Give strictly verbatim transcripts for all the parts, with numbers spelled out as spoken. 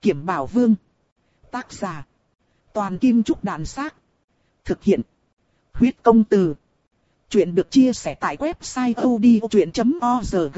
Kiểm Bảo Vương. Tác giả: Toàn Kim Trúc Đàn Xác. Thực hiện: Huyết Công Từ. Chuyện được chia sẻ tại website odchuyện chấm org.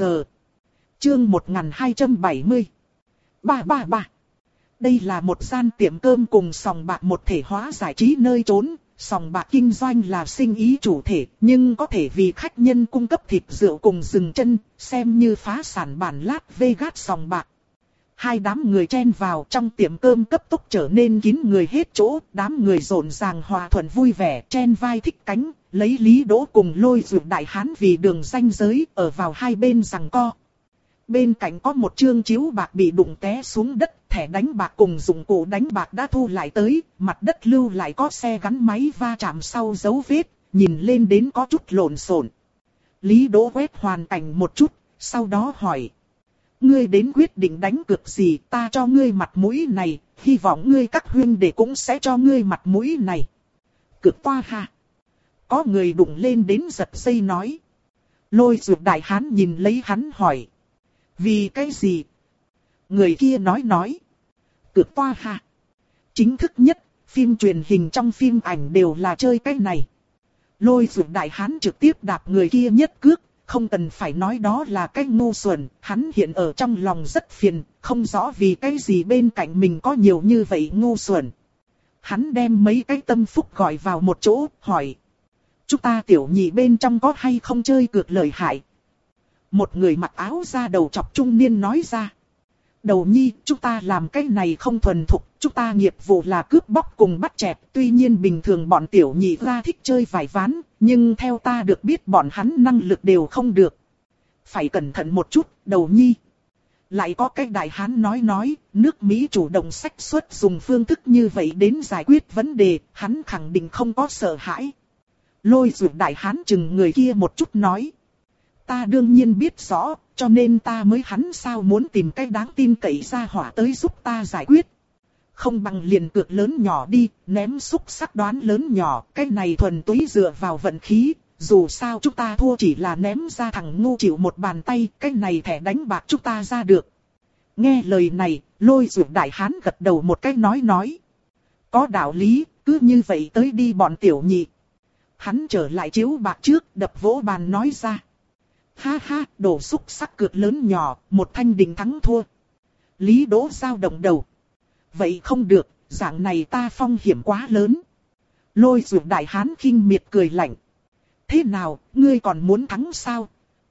Chương một nghìn hai trăm bảy mươi. ba ba ba. Đây là một gian tiệm cơm cùng sòng bạc một thể hóa giải trí nơi trốn. Sòng bạc kinh doanh là sinh ý chủ thể, nhưng có thể vì khách nhân cung cấp thịt rượu cùng dừng chân, xem như phá sản bản Las Vegas sòng bạc. Hai đám người chen vào trong tiệm cơm cấp tốc trở nên kín người hết chỗ, đám người rộn ràng hòa thuận vui vẻ, chen vai thích cánh, lấy Lý Đỗ cùng Lôi Dược Đại Hán vì đường ranh giới, ở vào hai bên giằng co. Bên cạnh có một chương chiếu bạc bị đụng té xuống đất, thẻ đánh bạc cùng dụng cụ đánh bạc đã thu lại tới, mặt đất lưu lại có xe gắn máy va chạm sau dấu vết, nhìn lên đến có chút lộn xộn. Lý Đỗ quét hoàn cảnh một chút, sau đó hỏi: ngươi đến quyết định đánh cược gì, ta cho ngươi mặt mũi này, hy vọng ngươi các huynh đệ cũng sẽ cho ngươi mặt mũi này. Cược toa ha. Có người đụng lên đến giật dây nói. Lôi Dược Đại Hán nhìn lấy hắn hỏi: vì cái gì? Người kia nói nói. Cược toa ha. Chính thức nhất, phim truyền hình trong phim ảnh đều là chơi cái này. Lôi Dược Đại Hán trực tiếp đạp người kia nhất cước, không cần phải nói đó là cái ngu xuẩn, hắn hiện ở trong lòng rất phiền, không rõ vì cái gì bên cạnh mình có nhiều như vậy ngu xuẩn. Hắn đem mấy cái tâm phúc gọi vào một chỗ, hỏi: chúng ta tiểu nhị bên trong có hay không chơi cược lợi hại? Một người mặc áo da đầu chọc trung niên nói ra: đầu nhi, chúng ta làm cái này không thuần thục, chúng ta nghiệp vụ là cướp bóc cùng bắt chẹt, tuy nhiên bình thường bọn tiểu nhị ra thích chơi vài ván, nhưng theo ta được biết bọn hắn năng lực đều không được. Phải cẩn thận một chút, đầu nhi. Lại có cái đại hán nói nói, nước Mỹ chủ động sách xuất dùng phương thức như vậy đến giải quyết vấn đề, hắn khẳng định không có sợ hãi. Lôi Dược Đại Hán chừng người kia một chút nói: ta đương nhiên biết rõ, cho nên ta mới hắn sao muốn tìm cái đáng tin cậy ra hỏa tới giúp ta giải quyết. Không bằng liền cược lớn nhỏ đi, ném xúc sắc đoán lớn nhỏ, cái này thuần túy dựa vào vận khí, dù sao chúng ta thua chỉ là ném ra thằng ngu chịu một bàn tay, cái này thẻ đánh bạc chúng ta ra được. Nghe lời này, Lôi Dược Đại Hán gật đầu một cái nói nói: có đạo lý, cứ như vậy tới đi bọn tiểu nhị. Hắn trở lại chiếu bạc trước, đập vỗ bàn nói ra: ha ha, đổ xúc sắc cược lớn nhỏ, một thanh định thắng thua. Lý Đỗ dao động đầu: vậy không được, dạng này ta phong hiểm quá lớn. Lôi Dược Đại Hán khinh miệt cười lạnh: thế nào, ngươi còn muốn thắng sao?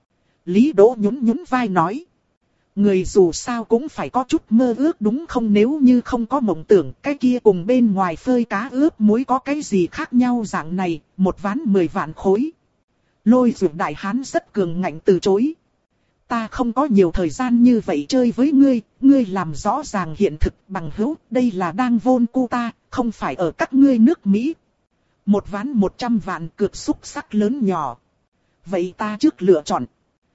Lý Đỗ nhún nhún vai nói: người dù sao cũng phải có chút mơ ước đúng không, nếu như không có mộng tưởng, cái kia cùng bên ngoài phơi cá ướp muối có cái gì khác nhau, dạng này, một ván mười vạn khối. Lôi Dược Đại Hán rất cường ngạnh từ chối: ta không có nhiều thời gian như vậy chơi với ngươi, ngươi làm rõ ràng hiện thực bằng hữu, đây là đang vôn cu ta, không phải ở các ngươi nước Mỹ. Một ván một trăm vạn cược xúc sắc lớn nhỏ. Vậy ta trước lựa chọn.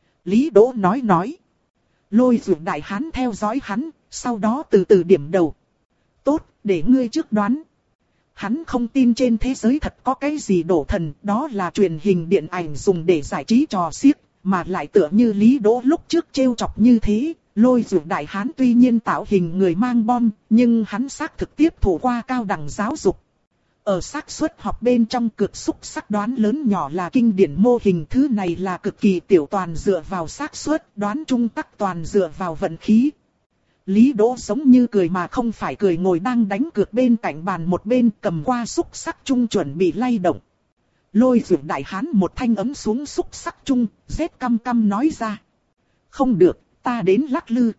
Lý Đỗ nói nói. Lôi Dược Đại Hán theo dõi hắn, sau đó từ từ điểm đầu. Tốt, để ngươi trước đoán. Hắn không tin trên thế giới thật có cái gì đổ thần, đó là truyền hình điện ảnh dùng để giải trí trò xiếc, mà lại tựa như Lý Đỗ lúc trước trêu chọc như thế. Lôi Dược Đại Hán tuy nhiên tạo hình người mang bom, nhưng hắn xác thực tiếp thụ qua cao đẳng giáo dục. Ở xác suất học bên trong cược xúc sắc đoán lớn nhỏ là kinh điển mô hình, thứ này là cực kỳ tiểu, toàn dựa vào xác suất, đoán trung tắc toàn dựa vào vận khí. Lý Đỗ giống như cười mà không phải cười, ngồi đang đánh cược bên cạnh bàn một bên, cầm qua xúc sắc chung chuẩn bị lay động. Lôi Dược Đại Hán một thanh ấm xuống xúc sắc chung, rét căm căm nói ra: không được, ta đến lắc lư.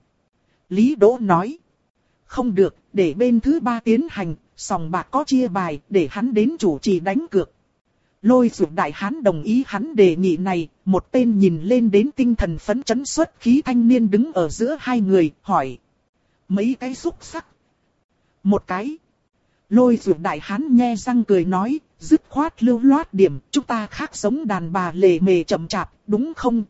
Lý Đỗ nói: không được, để bên thứ ba tiến hành, sòng bạc có chia bài, để hắn đến chủ trì đánh cược. Lôi Dược Đại Hán đồng ý hắn đề nghị này, một tên nhìn lên đến tinh thần phấn chấn xuất khí thanh niên đứng ở giữa hai người, hỏi: mấy cái xúc sắc? Một cái. Lôi Dược Đại Hán nhe răng cười nói, dứt khoát lưu loát điểm, chúng ta khác giống đàn bà lề mề chậm chạp, đúng không?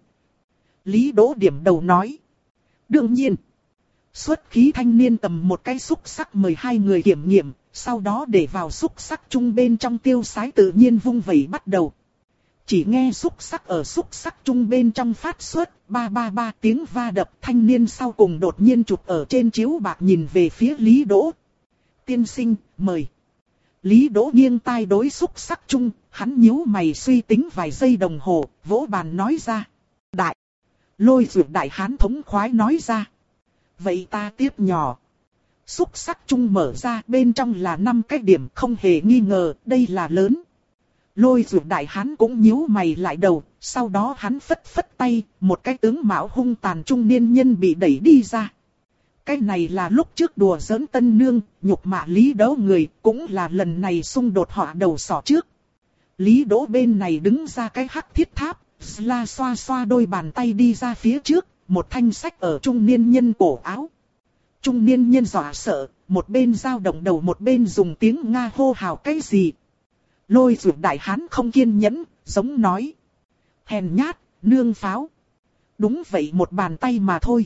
Lý Đỗ điểm đầu nói: đương nhiên. Xuất khí thanh niên cầm một cái xúc sắc mời hai người kiểm nghiệm, sau đó để vào xúc sắc chung bên trong tiêu sái tự nhiên vung vẩy bắt đầu. Chỉ nghe xúc sắc ở xúc sắc chung bên trong phát xuất, ba ba ba tiếng va đập, thanh niên sau cùng đột nhiên chụp ở trên chiếu bạc nhìn về phía Lý Đỗ. Tiên sinh, mời. Lý Đỗ nghiêng tai đối xúc sắc chung, hắn nhíu mày suy tính vài giây đồng hồ, vỗ bàn nói ra. Đại. Lôi Dược đại hán thống khoái nói ra. Vậy ta tiếp nhỏ. Xúc sắc chung mở ra, bên trong là năm cái điểm, không hề nghi ngờ, đây là lớn. Lôi Dược đại hán cũng nhíu mày lại đầu, sau đó hắn phất phất tay, một cái tướng mạo hung tàn trung niên nhân bị đẩy đi ra. Cái này là lúc trước đùa giỡn Tân Nương, nhục mạ Lý Đỗ người, cũng là lần này xung đột họ đầu sỏ trước. Lý Đỗ bên này đứng ra cái hắc thiết tháp, la xoa xoa đôi bàn tay đi ra phía trước, một thanh sách ở trung niên nhân cổ áo. Trung niên nhân dọa sợ, một bên dao động đầu một bên dùng tiếng Nga hô hào cái gì. Lôi Dược đại hán không kiên nhẫn, giống nói. Hèn nhát, nương pháo. Đúng vậy, một bàn tay mà thôi.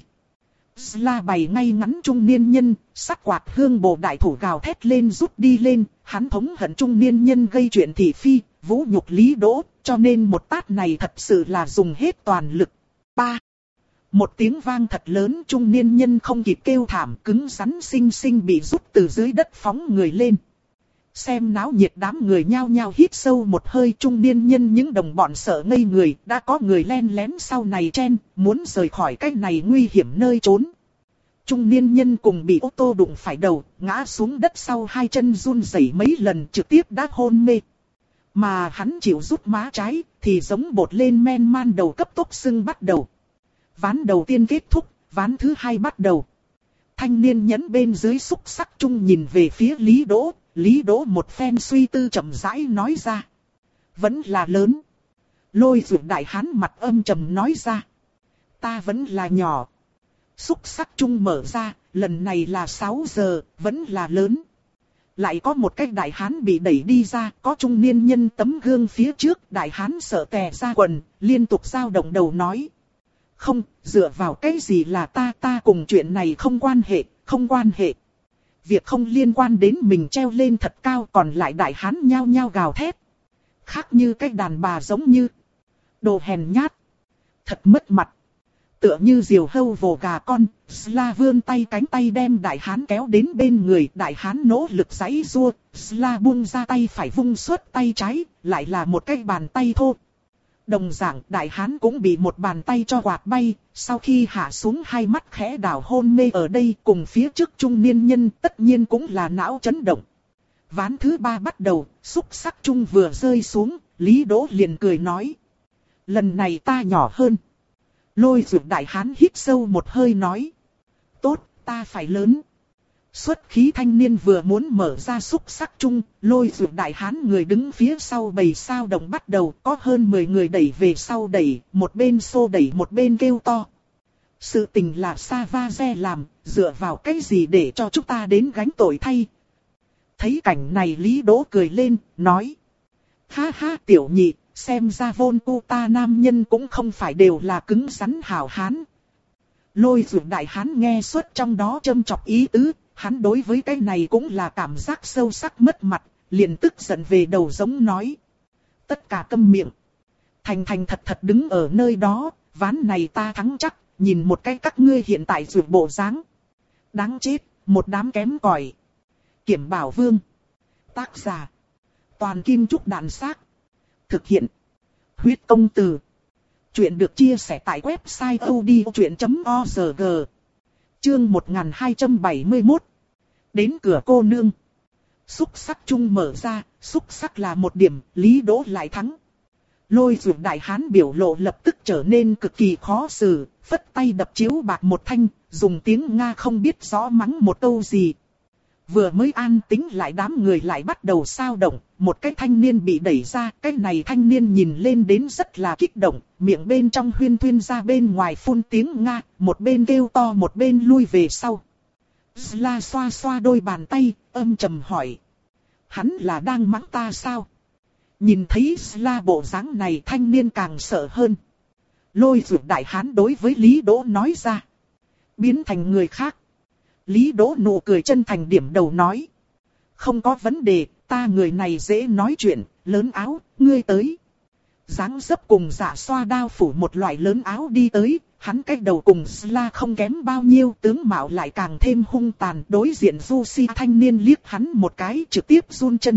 La bày ngay ngắn trung niên nhân, sắc quạt hương bổ đại thủ gào thét lên rút đi lên, hắn thống hận trung niên nhân gây chuyện thị phi, vũ nhục Lý Đỗ, cho nên một tát này thật sự là dùng hết toàn lực. Ba. Một tiếng vang thật lớn, trung niên nhân không kịp kêu thảm, cứng rắn xinh xinh bị rút từ dưới đất phóng người lên. Xem náo nhiệt đám người nhao nhao hít sâu một hơi, trung niên nhân những đồng bọn sợ ngây người, đã có người len lén sau này chen, muốn rời khỏi cái này nguy hiểm nơi trốn. Trung niên nhân cùng bị ô tô đụng phải đầu, ngã xuống đất sau hai chân run rẩy mấy lần trực tiếp đã hôn mê. Mà hắn chịu rút má trái, thì giống bột lên men man đầu cấp tốc sưng bắt đầu. Ván đầu tiên kết thúc, ván thứ hai bắt đầu. Thanh niên nhẫn bên dưới xúc sắc chung nhìn về phía Lý Đỗ. Lý Đỗ một phen suy tư chậm rãi nói ra. Vẫn là lớn. Lôi Dược đại hán mặt âm trầm nói ra. Ta vẫn là nhỏ. Xúc sắc chung mở ra, lần này là sáu giờ, vẫn là lớn. Lại có một cái đại hán bị đẩy đi ra, có trung niên nhân tấm gương phía trước, đại hán sợ tè ra quần, liên tục dao động đầu nói. Không, dựa vào cái gì là ta, ta cùng chuyện này không quan hệ, không quan hệ. Việc không liên quan đến mình treo lên thật cao, còn lại đại hán nhao nhao gào thét. Khác như cái đàn bà giống như. Đồ hèn nhát. Thật mất mặt. Tựa như diều hâu vồ gà con, Sla vươn tay cánh tay đem đại hán kéo đến bên người, đại hán nỗ lực giãy giụa, Sla buông ra tay phải vung xuất tay trái, lại là một cái bàn tay thô. Đồng dạng đại hán cũng bị một bàn tay cho quạt bay, sau khi hạ xuống hai mắt khẽ đảo hôn mê ở đây, cùng phía trước trung niên nhân tất nhiên cũng là não chấn động. Ván thứ ba bắt đầu, xúc sắc chung vừa rơi xuống, Lý Đỗ liền cười nói. Lần này ta nhỏ hơn. Lôi Dược đại hán hít sâu một hơi nói. Tốt, ta phải lớn. Xuất khí thanh niên vừa muốn mở ra xúc sắc chung, Lôi Dược đại hán người đứng phía sau bầy sao động bắt đầu, có hơn mười người đẩy về sau đẩy, một bên xô đẩy một bên kêu to. Sự tình là Savage làm, dựa vào cái gì để cho chúng ta đến gánh tội thay. Thấy cảnh này Lý Đỗ cười lên, nói. Ha ha tiểu nhị, xem ra vôn cu ta nam nhân cũng không phải đều là cứng rắn hảo hán. Lôi Dược đại hán nghe suốt trong đó châm chọc ý tứ. Hắn đối với cái này cũng là cảm giác sâu sắc mất mặt, liền tức giận về đầu giống nói. Tất cả câm miệng. Thành thành thật thật đứng ở nơi đó, ván này ta thắng chắc, nhìn một cái các ngươi hiện tại rượu bộ dáng. Đáng chết, một đám kém cỏi. Kiểm Bảo Vương. Tác giả. Toàn Kim Trúc Đàn Xác. Thực hiện. Huyết Công Từ. Chuyện được chia sẻ tại website odchuyện chấm org. Chương một nghìn hai trăm bảy mươi mốt. Đến cửa cô nương. Xúc sắc chung mở ra, xúc sắc là một điểm, Lý Đỗ lại thắng. Lôi Dược đại hán biểu lộ lập tức trở nên cực kỳ khó xử, phất tay đập chiếu bạc một thanh, dùng tiếng Nga không biết rõ mắng một câu gì. Vừa mới an tĩnh lại đám người lại bắt đầu xao động, một cái thanh niên bị đẩy ra, cái này thanh niên nhìn lên đến rất là kích động, miệng bên trong huyên thuyên ra bên ngoài phun tiếng Nga, một bên kêu to một bên lui về sau. Sla xoa xoa đôi bàn tay, âm trầm hỏi. Hắn là đang mắng ta sao? Nhìn thấy Sla bộ dáng này thanh niên càng sợ hơn. Lôi Dược đại hán đối với Lý Đỗ nói ra. Biến thành người khác. Lý Đỗ nụ cười chân thành điểm đầu nói. Không có vấn đề, ta người này dễ nói chuyện, lớn áo, ngươi tới. Dáng dấp cùng Dạ Xoa đao phủ một loại lớn áo đi tới, hắn cái đầu cùng Sla không kém bao nhiêu, tướng mạo lại càng thêm hung tàn. Đối diện Du Si thanh niên liếc hắn một cái trực tiếp run chân.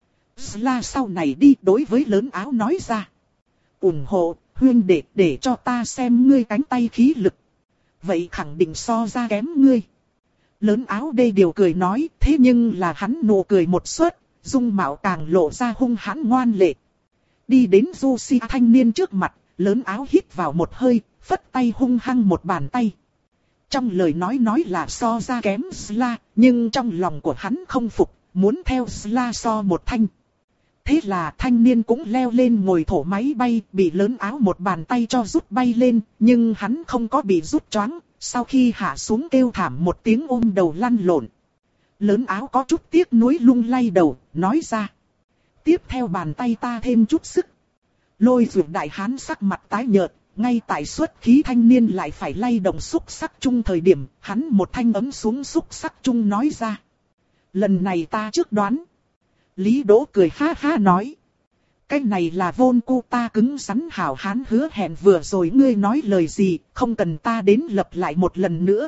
Sla sau này đi đối với lớn áo nói ra. Ủng hộ, huynh đệ, để cho ta xem ngươi cánh tay khí lực. Vậy khẳng định so ra kém ngươi. Lớn áo đê điều cười nói, thế nhưng là hắn nụ cười một suất, dung mạo càng lộ ra hung hãn ngoan lệ. Đi đến Du Si thanh niên trước mặt, lớn áo hít vào một hơi, phất tay hung hăng một bàn tay. Trong lời nói nói là so ra kém Sla, nhưng trong lòng của hắn không phục, muốn theo Sla so một thanh. Thế là thanh niên cũng leo lên ngồi thổ máy bay, bị lớn áo một bàn tay cho rút bay lên, nhưng hắn không có bị rút choáng, sau khi hạ xuống kêu thảm một tiếng ôm đầu lăn lộn. Lớn áo có chút tiếc nuối lung lay đầu, nói ra. Tiếp theo bàn tay ta thêm chút sức. Lôi Dược đại hán sắc mặt tái nhợt, ngay tại xuất khí thanh niên lại phải lay động xúc sắc chung thời điểm, hắn một thanh ấm xuống xúc sắc chung nói ra. Lần này ta trước đoán. Lý Đỗ cười ha ha nói. Cái này là vôn cu ta cứng rắn hảo hán hứa hẹn vừa rồi ngươi nói lời gì, không cần ta đến lập lại một lần nữa.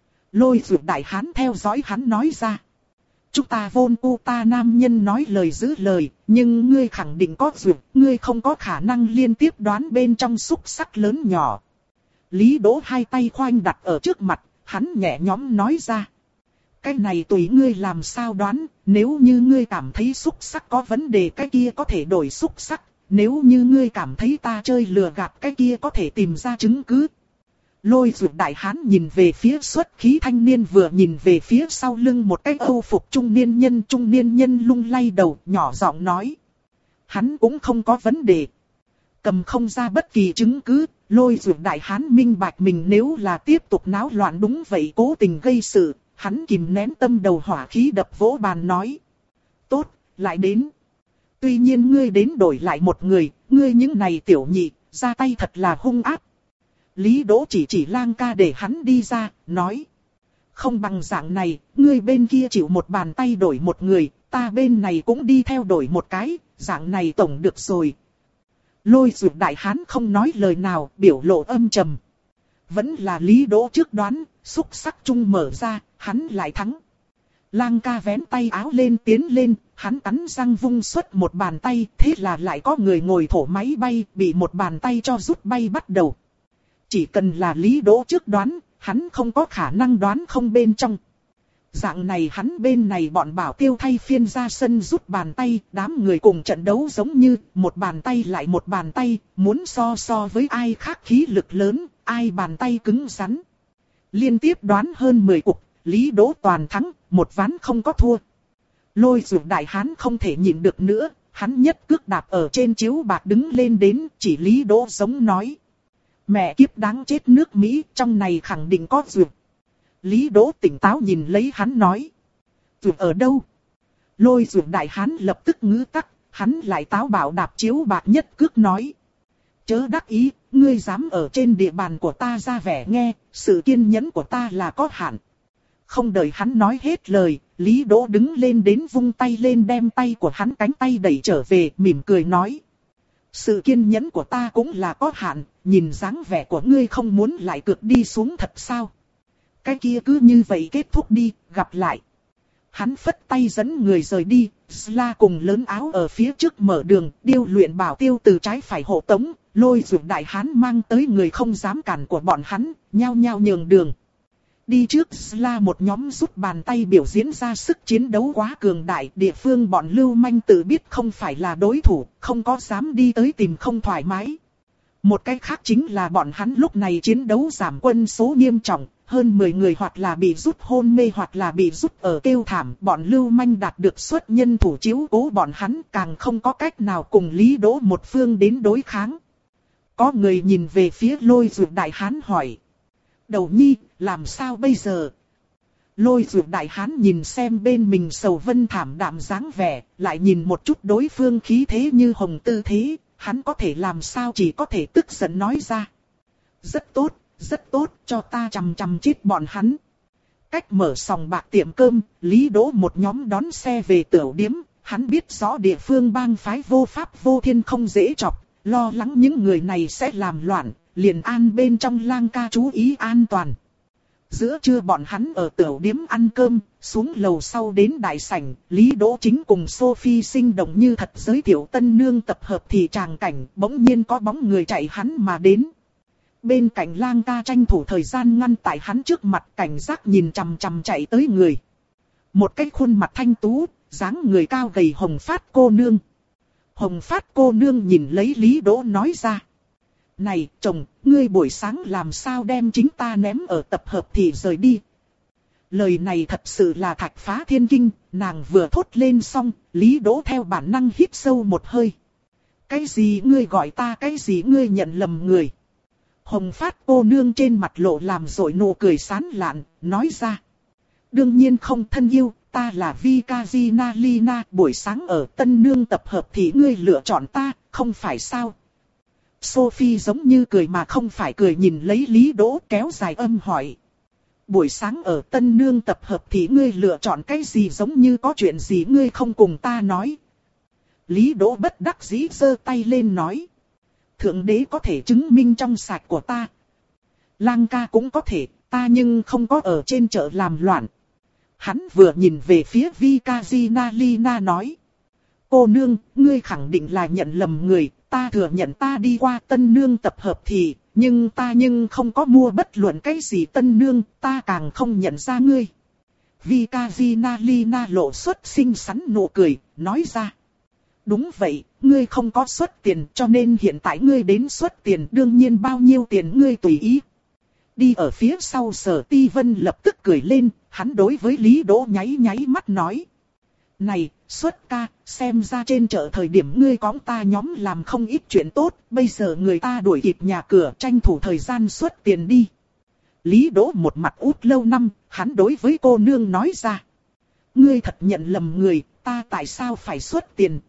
Lôi Dược đại hán theo dõi hắn nói ra. Chúng ta vôn cu ta nam nhân nói lời giữ lời, nhưng ngươi khẳng định có dược, ngươi không có khả năng liên tiếp đoán bên trong xúc sắc lớn nhỏ. Lý Đỗ hai tay khoanh đặt ở trước mặt, hắn nhẹ nhõm nói ra. Cái này tùy ngươi làm sao đoán, nếu như ngươi cảm thấy xúc sắc có vấn đề cái kia có thể đổi xúc sắc, nếu như ngươi cảm thấy ta chơi lừa gạt cái kia có thể tìm ra chứng cứ. Lôi Dược đại hán nhìn về phía xuất khí thanh niên vừa nhìn về phía sau lưng một cái âu phục trung niên nhân trung niên nhân lung lay đầu nhỏ giọng nói. Hắn cũng không có vấn đề. Cầm không ra bất kỳ chứng cứ, Lôi Dược đại hán minh bạch mình nếu là tiếp tục náo loạn đúng vậy cố tình gây sự, hắn kìm nén tâm đầu hỏa khí đập vỗ bàn nói. Tốt, lại đến. Tuy nhiên ngươi đến đổi lại một người, ngươi những này tiểu nhị, ra tay thật là hung ác. Lý Đỗ chỉ chỉ Lang ca để hắn đi ra, nói. Không bằng dạng này, ngươi bên kia chịu một bàn tay đổi một người, ta bên này cũng đi theo đổi một cái, dạng này tổng được rồi. Lôi Dược đại hán không nói lời nào, biểu lộ âm trầm. Vẫn là Lý Đỗ trước đoán, xúc sắc chung mở ra, hắn lại thắng. Lang ca vén tay áo lên tiến lên, hắn cắn răng vung xuất một bàn tay, thế là lại có người ngồi thổ máy bay, bị một bàn tay cho rút bay bắt đầu. Chỉ cần là Lý Đỗ trước đoán, hắn không có khả năng đoán không bên trong. Dạng này hắn bên này bọn bảo tiêu thay phiên ra sân rút bàn tay, đám người cùng trận đấu giống như một bàn tay lại một bàn tay, muốn so so với ai khác khí lực lớn, ai bàn tay cứng rắn. Liên tiếp đoán hơn mười cuộc, Lý Đỗ toàn thắng, một ván không có thua. Lôi Dược đại hán không thể nhịn được nữa, hắn nhất cước đạp ở trên chiếu bạc đứng lên đến, chỉ Lý Đỗ giống nói. Mẹ kiếp đáng chết nước Mỹ, trong này khẳng định có dược. Lý Đỗ tỉnh táo nhìn lấy hắn nói. Dược ở đâu? Lôi Dược đại hán lập tức ngữ tắc, hắn lại táo bạo đạp chiếu bạc nhất cước nói. Chớ đắc ý, ngươi dám ở trên địa bàn của ta ra vẻ nghe, sự kiên nhẫn của ta là có hạn. Không đợi hắn nói hết lời, Lý Đỗ đứng lên đến vung tay lên đem tay của hắn cánh tay đẩy trở về, mỉm cười nói. Sự kiên nhẫn của ta cũng là có hạn, nhìn dáng vẻ của ngươi không muốn lại cược đi xuống thật sao? Cái kia cứ như vậy kết thúc đi, gặp lại. Hắn phất tay dẫn người rời đi, Sla cùng lớn áo ở phía trước mở đường, điêu luyện bảo tiêu từ trái phải hộ tống, Lôi Dược đại hán mang tới người không dám cản của bọn hắn, nhao nhao nhường đường. Đi trước Sla một nhóm rút bàn tay biểu diễn ra sức chiến đấu quá cường đại, địa phương bọn lưu manh tự biết không phải là đối thủ, không có dám đi tới tìm không thoải mái. Một cái khác chính là bọn hắn lúc này chiến đấu giảm quân số nghiêm trọng, hơn mười người hoặc là bị rút hôn mê hoặc là bị rút ở kêu thảm, bọn lưu manh đạt được xuất nhân thủ chiếu cố bọn hắn càng không có cách nào cùng Lý Đỗ một phương đến đối kháng. Có người nhìn về phía Lôi Dược đại hán hỏi. Đầu nhi, làm sao bây giờ? Lôi Dược đại hán nhìn xem bên mình sầu vân thảm đạm dáng vẻ, lại nhìn một chút đối phương khí thế như hồng tư thế, hắn có thể làm sao chỉ có thể tức giận nói ra. Rất tốt, rất tốt, cho ta chằm chằm chết bọn hắn. Cách mở sòng bạc tiệm cơm, Lý Đỗ một nhóm đón xe về tửu điếm, hắn biết rõ địa phương bang phái vô pháp vô thiên không dễ chọc. lo lắng những người này sẽ làm loạn, liền an bên trong lang ca chú ý an toàn. Giữa trưa bọn hắn ở tiểu điếm ăn cơm, xuống lầu sau đến đại sảnh, Lý Đỗ Chính cùng Sophie sinh động như thật giới thiệu tân nương tập hợp thì tràng cảnh, bỗng nhiên có bóng người chạy hắn mà đến. Bên cạnh lang ca tranh thủ thời gian ngăn tại hắn trước mặt, cảnh giác nhìn chằm chằm chạy tới người. Một cái khuôn mặt thanh tú, dáng người cao gầy Hồng Phát cô nương. Hồng Phát cô nương nhìn lấy Lý Đỗ nói ra. Này, chồng, ngươi buổi sáng làm sao đem chính ta ném ở tập hợp thì rời đi. Lời này thật sự là thạch phá thiên kinh, nàng vừa thốt lên xong, Lý Đỗ theo bản năng hít sâu một hơi. Cái gì ngươi gọi ta, cái gì ngươi nhận lầm người. Hồng Phát cô nương trên mặt lộ làm rội nụ cười sán lạn, nói ra. Đương nhiên không thân yêu, ta là Vikazina Lina, buổi sáng ở tân nương tập hợp thì ngươi lựa chọn ta, không phải sao. Sophie giống như cười mà không phải cười nhìn lấy Lý Đỗ kéo dài âm hỏi. Buổi sáng ở tân nương tập hợp thì ngươi lựa chọn cái gì, giống như có chuyện gì ngươi không cùng ta nói. Lý Đỗ bất đắc dĩ giơ tay lên nói. Thượng đế có thể chứng minh trong sạch của ta. Lang ca cũng có thể, ta nhưng không có ở trên chợ làm loạn. Hắn vừa nhìn về phía Vikazina Lina nói. Cô nương, ngươi khẳng định là nhận lầm người, ta thừa nhận ta đi qua tân nương tập hợp thì, nhưng ta nhưng không có mua bất luận cái gì tân nương, ta càng không nhận ra ngươi. Vikazina Lina lộ xuất xinh xắn nụ cười, nói ra. Đúng vậy, ngươi không có xuất tiền cho nên hiện tại ngươi đến xuất tiền, đương nhiên bao nhiêu tiền ngươi tùy ý. Đi ở phía sau Sở Ti Vân lập tức cười lên, hắn đối với Lý Đỗ nháy nháy mắt nói. Này, xuất ca, xem ra trên chợ thời điểm ngươi cõng ta nhóm làm không ít chuyện tốt, bây giờ người ta đuổi kịp nhà cửa tranh thủ thời gian xuất tiền đi. Lý Đỗ một mặt út lâu năm, hắn đối với cô nương nói ra. Ngươi thật nhận lầm người, ta tại sao phải xuất tiền?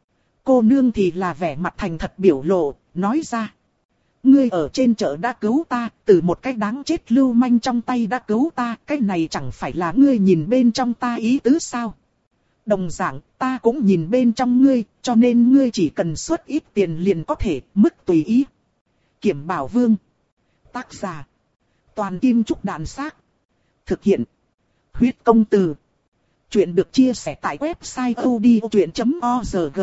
Cô nương thì là vẻ mặt thành thật biểu lộ, nói ra. Ngươi ở trên chợ đã cứu ta, từ một cái đáng chết lưu manh trong tay đã cứu ta, cái này chẳng phải là ngươi nhìn bên trong ta ý tứ sao? Đồng dạng, ta cũng nhìn bên trong ngươi, cho nên ngươi chỉ cần xuất ít tiền liền có thể, mức tùy ý. Kiểm Bảo Vương. Tác giả. Toàn Kim Trúc Đàn Xác. Thực hiện. Huyết Công Từ. Chuyện được chia sẻ tại website odchuyện chấm org.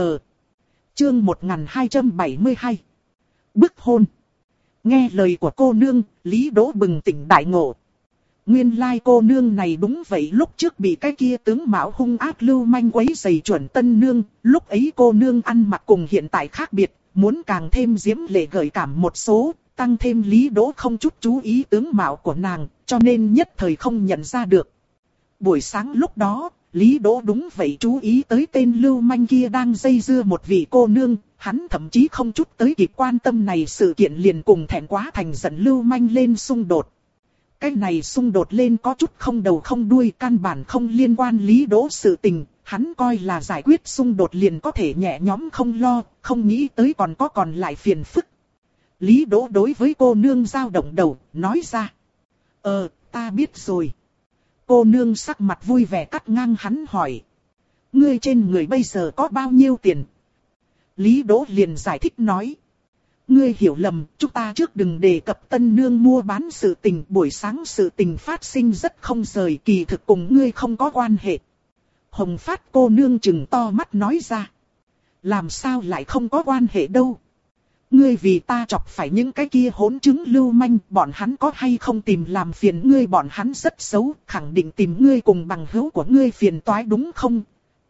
Chương một nghìn hai trăm bảy mươi hai. Bức hôn. Nghe lời của cô nương, Lý Đỗ bừng tỉnh đại ngộ. Nguyên lai like cô nương này đúng vậy, lúc trước bị cái kia tướng mạo hung ác lưu manh quấy rầy chuẩn tân nương, lúc ấy cô nương ăn mặc cùng hiện tại khác biệt, muốn càng thêm diễm lệ gợi cảm một số, tăng thêm Lý Đỗ không chút chú ý tướng mạo của nàng, cho nên nhất thời không nhận ra được. Buổi sáng lúc đó, Lý Đỗ đúng vậy chú ý tới tên lưu manh kia đang dây dưa một vị cô nương, hắn thậm chí không chút tới kịp quan tâm này sự kiện liền cùng thẹn quá thành giận lưu manh lên xung đột. Cái này xung đột lên có chút không đầu không đuôi, căn bản không liên quan Lý Đỗ sự tình, hắn coi là giải quyết xung đột liền có thể nhẹ nhõm không lo, không nghĩ tới còn có còn lại phiền phức. Lý Đỗ đối với cô nương dao động đầu, nói ra. Ờ, ta biết rồi. Cô nương sắc mặt vui vẻ cắt ngang hắn hỏi. Ngươi trên người bây giờ có bao nhiêu tiền? Lý Đỗ liền giải thích nói. Ngươi hiểu lầm, chúng ta trước đừng đề cập tân nương mua bán sự tình, buổi sáng sự tình phát sinh rất không rời, kỳ thực cùng ngươi không có quan hệ. Hồng Phát cô nương trừng to mắt nói ra. Làm sao lại không có quan hệ đâu? Ngươi vì ta chọc phải những cái kia hỗn chứng lưu manh, bọn hắn có hay không tìm làm phiền ngươi, bọn hắn rất xấu, khẳng định tìm ngươi cùng bằng hữu của ngươi phiền toái đúng không?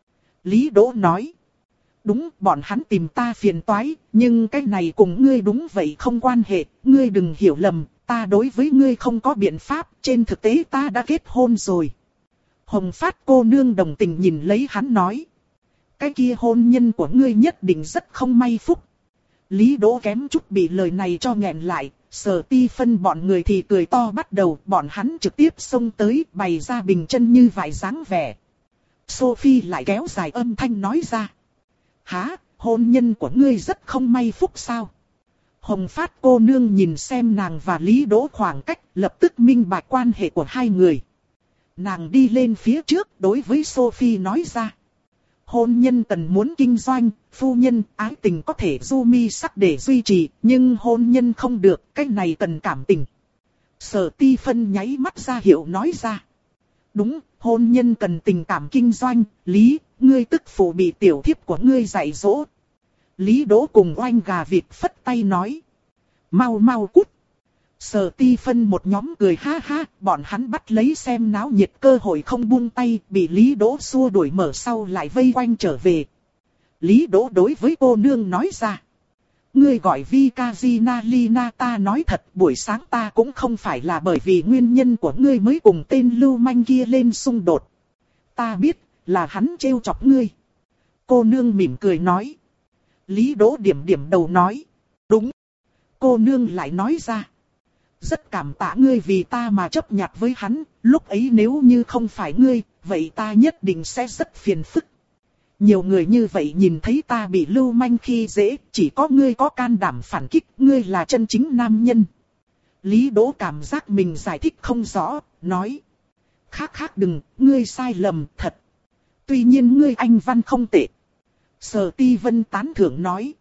Lý Đỗ nói. Đúng, bọn hắn tìm ta phiền toái, nhưng cái này cùng ngươi đúng vậy không quan hệ, ngươi đừng hiểu lầm, ta đối với ngươi không có biện pháp, trên thực tế ta đã kết hôn rồi. Hồng Phát cô nương đồng tình nhìn lấy hắn nói. Cái kia hôn nhân của ngươi nhất định rất không may phúc. Lý Đỗ kém chút bị lời này cho nghẹn lại, Sở Ti Phân bọn người thì cười to bắt đầu, bọn hắn trực tiếp xông tới bày ra bình chân như vải dáng vẻ. Sophie lại kéo dài âm thanh nói ra. Hả, hôn nhân của ngươi rất không may phúc sao? Hồng Phát cô nương nhìn xem nàng và Lý Đỗ khoảng cách, lập tức minh bạch quan hệ của hai người. Nàng đi lên phía trước đối với Sophie nói ra. hôn nhân cần muốn kinh doanh, phu nhân ái tình có thể du mi sắc để duy trì, nhưng hôn nhân không được, cái này cần cảm tình. Sở Ti Phân nháy mắt ra hiệu nói ra. Đúng, hôn nhân cần tình cảm kinh doanh, Lý, ngươi tức phụ bị tiểu thiếp của ngươi dạy dỗ. Lý Đỗ cùng oanh gà vịt phất tay nói. Mau mau cút. Sở Ti Phân một nhóm cười ha ha, bọn hắn bắt lấy xem náo nhiệt cơ hội không buông tay, bị Lý Đỗ xua đuổi mở sau lại vây quanh trở về. Lý Đỗ đối với cô nương nói ra. Ngươi gọi Vikazina Lina, ta nói thật, buổi sáng ta cũng không phải là bởi vì nguyên nhân của ngươi mới cùng tên lưu manh kia lên xung đột. Ta biết, là hắn trêu chọc ngươi. Cô nương mỉm cười nói. Lý Đỗ điểm điểm đầu nói. Đúng. Cô nương lại nói ra. Rất cảm tạ ngươi vì ta mà chấp nhặt với hắn, lúc ấy nếu như không phải ngươi, vậy ta nhất định sẽ rất phiền phức. Nhiều người như vậy nhìn thấy ta bị lưu manh khi dễ, chỉ có ngươi có can đảm phản kích, ngươi là chân chính nam nhân. Lý Đỗ cảm giác mình giải thích không rõ, nói. Khác khác đừng, ngươi sai lầm, thật. Tuy nhiên ngươi anh văn không tệ. Sở Ti Vân tán thưởng nói.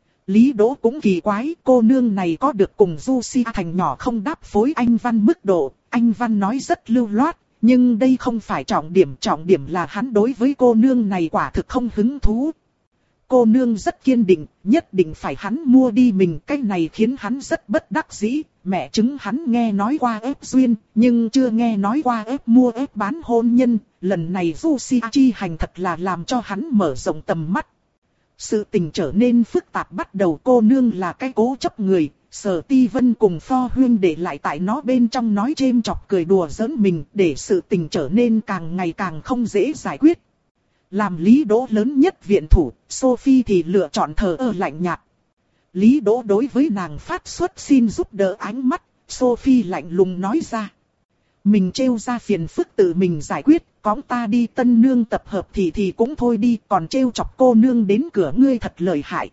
Lý Đỗ cũng kỳ quái, cô nương này có được cùng Du Si Thành nhỏ không đáp phối anh văn mức độ, anh văn nói rất lưu loát, nhưng đây không phải trọng điểm, trọng điểm là hắn đối với cô nương này quả thực không hứng thú. Cô nương rất kiên định, nhất định phải hắn mua đi mình, cái này khiến hắn rất bất đắc dĩ, mẹ chứng hắn nghe nói qua ép duyên, nhưng chưa nghe nói qua ép mua ép bán hôn nhân, lần này Du Si chi hành thật là làm cho hắn mở rộng tầm mắt. Sự tình trở nên phức tạp bắt đầu, cô nương là cái cố chấp người, Sở Ti Vân cùng Pho Huyên để lại tại nó bên trong nói chêm chọc cười đùa giỡn mình, để sự tình trở nên càng ngày càng không dễ giải quyết. Làm Lý Đỗ lớn nhất viện thủ, Sophie thì lựa chọn thờ ơ lạnh nhạt. Lý Đỗ đối với nàng phát xuất xin giúp đỡ ánh mắt, Sophie lạnh lùng nói ra. Mình trêu ra phiền phức tự mình giải quyết, cõng ta đi tân nương tập hợp thì thì cũng thôi đi, còn trêu chọc cô nương đến cửa ngươi thật lợi hại.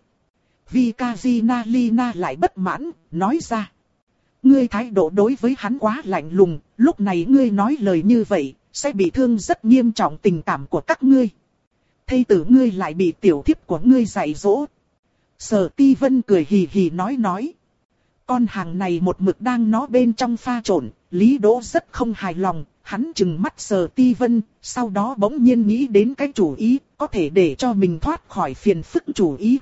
Vikazina Lina lại bất mãn, nói ra. Ngươi thái độ đối với hắn quá lạnh lùng, lúc này ngươi nói lời như vậy, sẽ bị thương rất nghiêm trọng tình cảm của các ngươi. Thây tử ngươi lại bị tiểu thiếp của ngươi dạy dỗ. Sở Ti Vân cười hì hì nói nói. Con hàng này một mực đang nó bên trong pha trộn, Lý Đỗ rất không hài lòng, hắn trừng mắt Sở Ti Vân, sau đó bỗng nhiên nghĩ đến cái chủ ý, có thể để cho mình thoát khỏi phiền phức chủ ý.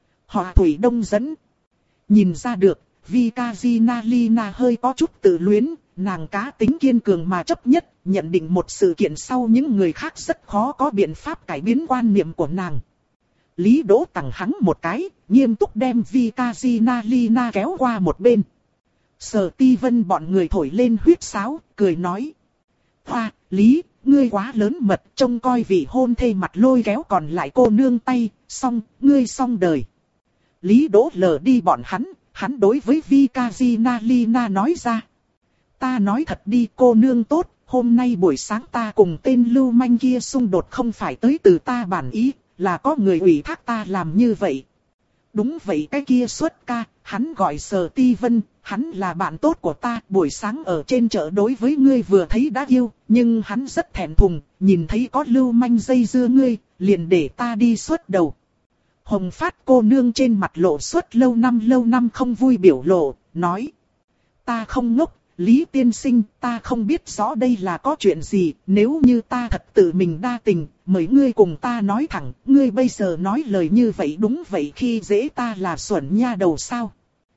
Họ Thủy Đông dẫn. Nhìn ra được, Vikazina Lina hơi có chút tự luyến, nàng cá tính kiên cường mà chấp nhất, nhận định một sự kiện sau những người khác rất khó có biện pháp cải biến quan niệm của nàng. Lý Đỗ tặng hắn một cái, nghiêm túc đem Vikazina Lina kéo qua một bên. Sở Ti Vân bọn người thổi lên huýt sáo, cười nói. Hoa, Lý, ngươi quá lớn mật, trông coi vị hôn thê mặt lôi kéo còn lại cô nương tay, xong, ngươi xong đời. Lý Đỗ lờ đi bọn hắn, hắn đối với Vikazina Lina nói ra. Ta nói thật đi cô nương tốt, hôm nay buổi sáng ta cùng tên lưu manh kia xung đột không phải tới từ ta bản ý, là có người ủy thác ta làm như vậy. Đúng vậy, cái kia xuất ca, hắn gọi Sở Ti Vân, hắn là bạn tốt của ta, buổi sáng ở trên chợ đối với ngươi vừa thấy đã yêu, nhưng hắn rất thẹn thùng, nhìn thấy có lưu manh dây dưa ngươi, liền để ta đi xuất đầu. Hồng Phát cô nương trên mặt lộ xuất lâu năm lâu năm không vui biểu lộ, nói. Ta không ngốc, Lý tiên sinh, ta không biết rõ đây là có chuyện gì, nếu như ta thật tự mình đa tình, mời ngươi cùng ta nói thẳng, ngươi bây giờ nói lời như vậy đúng vậy khi dễ ta là xuẩn nha đầu sao.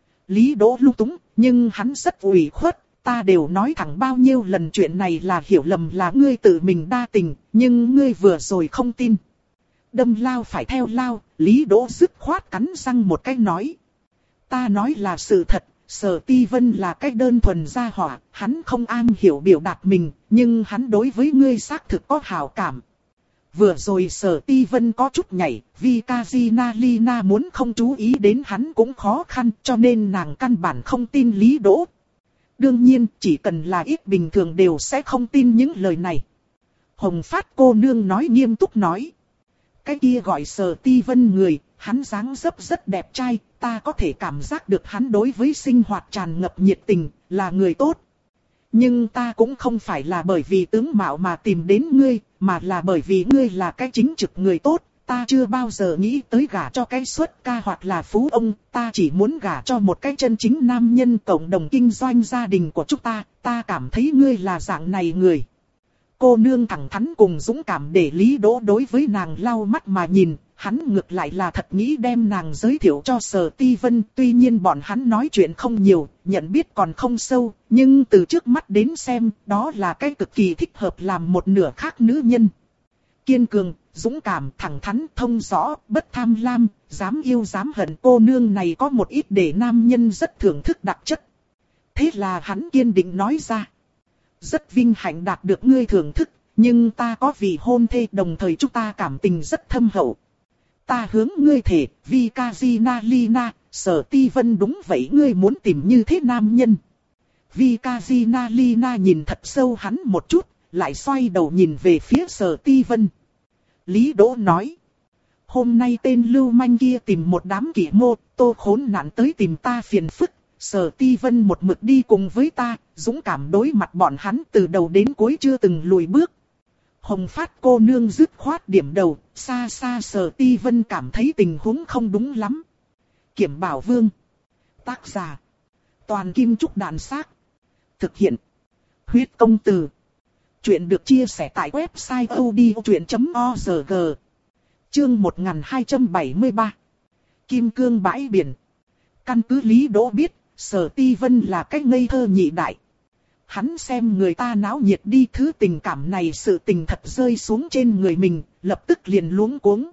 Lý Đỗ lung túng, nhưng hắn rất ủy khuất, ta đều nói thẳng bao nhiêu lần chuyện này là hiểu lầm là ngươi tự mình đa tình, nhưng ngươi vừa rồi không tin. Đâm lao phải theo lao, Lý Đỗ dứt khoát cắn răng một cái nói. Ta nói là sự thật, Sở Ti Vân là cái đơn thuần gia hỏa, hắn không am hiểu biểu đạt mình, nhưng hắn đối với ngươi xác thực có hảo cảm. Vừa rồi Sở Ti Vân có chút nhảy, Vikazina Lina muốn không chú ý đến hắn cũng khó khăn, cho nên nàng căn bản không tin Lý Đỗ. Đương nhiên, chỉ cần là ít bình thường đều sẽ không tin những lời này. Hồng Phát cô nương nói nghiêm túc nói. Cái kia gọi Sở Ti Vân người, hắn dáng dấp rất đẹp trai, ta có thể cảm giác được hắn đối với sinh hoạt tràn ngập nhiệt tình, là người tốt. Nhưng ta cũng không phải là bởi vì tướng mạo mà tìm đến ngươi, mà là bởi vì ngươi là cái chính trực người tốt. Ta chưa bao giờ nghĩ tới gả cho cái xuất ca hoặc là phú ông, ta chỉ muốn gả cho một cái chân chính nam nhân cộng đồng kinh doanh gia đình của chúng ta, ta cảm thấy ngươi là dạng này người. Cô nương thẳng thắn cùng dũng cảm để Lý Đỗ đối với nàng lau mắt mà nhìn, hắn ngược lại là thật nghĩ đem nàng giới thiệu cho Sở Ti Vân. Tuy nhiên bọn hắn nói chuyện không nhiều, nhận biết còn không sâu, nhưng từ trước mắt đến xem, đó là cái cực kỳ thích hợp làm một nửa khác nữ nhân. Kiên cường, dũng cảm, thẳng thắn, thông rõ, bất tham lam, dám yêu dám hận, cô nương này có một ít để nam nhân rất thưởng thức đặc chất. Thế là hắn kiên định nói ra. Rất vinh hạnh đạt được ngươi thưởng thức, nhưng ta có vị hôn thê, đồng thời chúng ta cảm tình rất thâm hậu. Ta hướng ngươi thề, Vikazina Lina, Sở Ti Vân đúng vậy, ngươi muốn tìm như thế nam nhân. Vikazina Lina nhìn thật sâu hắn một chút, lại xoay đầu nhìn về phía Sở Ti Vân. Lý Đỗ nói. Hôm nay tên lưu manh kia tìm một đám kỹ mô, tô khốn nạn tới tìm ta phiền phức. Sở Ti Vân một mực đi cùng với ta, dũng cảm đối mặt bọn hắn từ đầu đến cuối chưa từng lùi bước. Hồng Phát cô nương dứt khoát điểm đầu, xa xa Sở Ti Vân cảm thấy tình huống không đúng lắm. Kiểm Bảo Vương. Tác giả. Toàn Kim Trúc Đàn Xác. Thực hiện. Huyết Công Từ. Chuyện được chia sẻ tại website odchuyện chấm org. Chương một nghìn hai trăm bảy mươi ba. Kim Cương Bãi Biển. Căn cứ Lý Đỗ biết, Sở Ti Vân là cái ngây thơ nhị đại. Hắn xem người ta náo nhiệt đi, thứ tình cảm này sự tình thật rơi xuống trên người mình, lập tức liền luống cuống.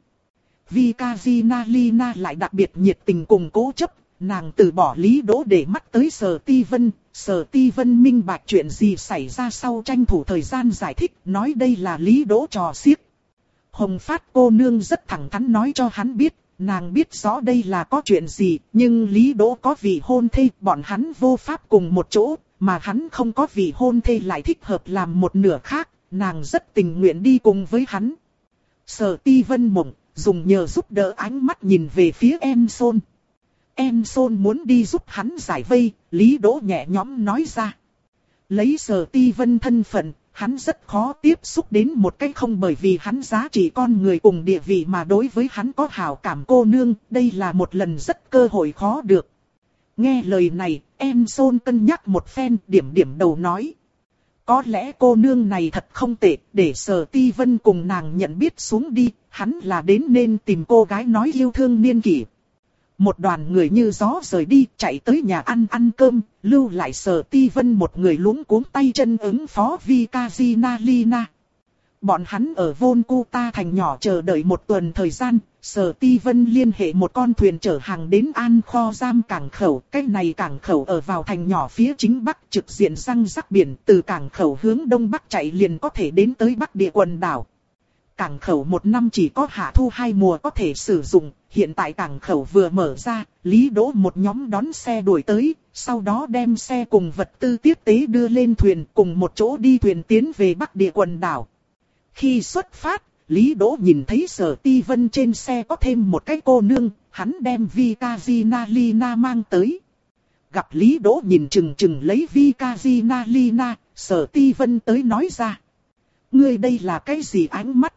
Vikazina Lina lại đặc biệt nhiệt tình cùng cố chấp, nàng từ bỏ Lý Đỗ để mắt tới Sở Ti Vân. Sở Ti Vân minh bạch chuyện gì xảy ra sau, tranh thủ thời gian giải thích, nói đây là Lý Đỗ trò xiếc. Hồng Phát cô nương rất thẳng thắn nói cho hắn biết, nàng biết rõ đây là có chuyện gì, nhưng Lý Đỗ có vị hôn thê, bọn hắn vô pháp cùng một chỗ, mà hắn không có vị hôn thê lại thích hợp làm một nửa khác, nàng rất tình nguyện đi cùng với hắn. Sở Ti Vân mộng, dùng nhờ giúp đỡ ánh mắt nhìn về phía Em Sôn. Em Sôn muốn đi giúp hắn giải vây, Lý Đỗ nhẹ nhõm nói ra. Lấy Sở Ti Vân thân phận, hắn rất khó tiếp xúc đến một cái không bởi vì hắn giá trị con người cùng địa vị mà đối với hắn có hảo cảm cô nương, đây là một lần rất cơ hội khó được. Nghe lời này, Em Sôn cân nhắc một phen, điểm điểm đầu nói. Có lẽ cô nương này thật không tệ, để Sở Ti Vân cùng nàng nhận biết xuống đi, hắn là đến nên tìm cô gái nói yêu thương niên kỷ. Một đoàn người như gió rời đi, chạy tới nhà ăn ăn cơm, lưu lại Sở Ti Vân một người luống cuống tay chân ứng phó Vikazina Lina. Bọn hắn ở Volcuta thành nhỏ chờ đợi một tuần thời gian, Sở Ti Vân liên hệ một con thuyền chở hàng đến An Kho Giam cảng khẩu. Cái này cảng khẩu ở vào thành nhỏ phía chính bắc, trực diện răng rắc biển, từ cảng khẩu hướng đông bắc chạy liền có thể đến tới bắc địa quần đảo. Cảng khẩu một năm chỉ có hạ thu hai mùa có thể sử dụng, hiện tại cảng khẩu vừa mở ra, Lý Đỗ một nhóm đón xe đuổi tới, sau đó đem xe cùng vật tư tiếp tế đưa lên thuyền, cùng một chỗ đi thuyền tiến về bắc địa quần đảo. Khi xuất phát, Lý Đỗ nhìn thấy Sở Ti Vân trên xe có thêm một cái cô nương, hắn đem Vikazina Lina mang tới. Gặp Lý Đỗ nhìn chừng chừng lấy Vikazina Lina, Sở Ti Vân tới nói ra. Ngươi đây là cái gì ánh mắt?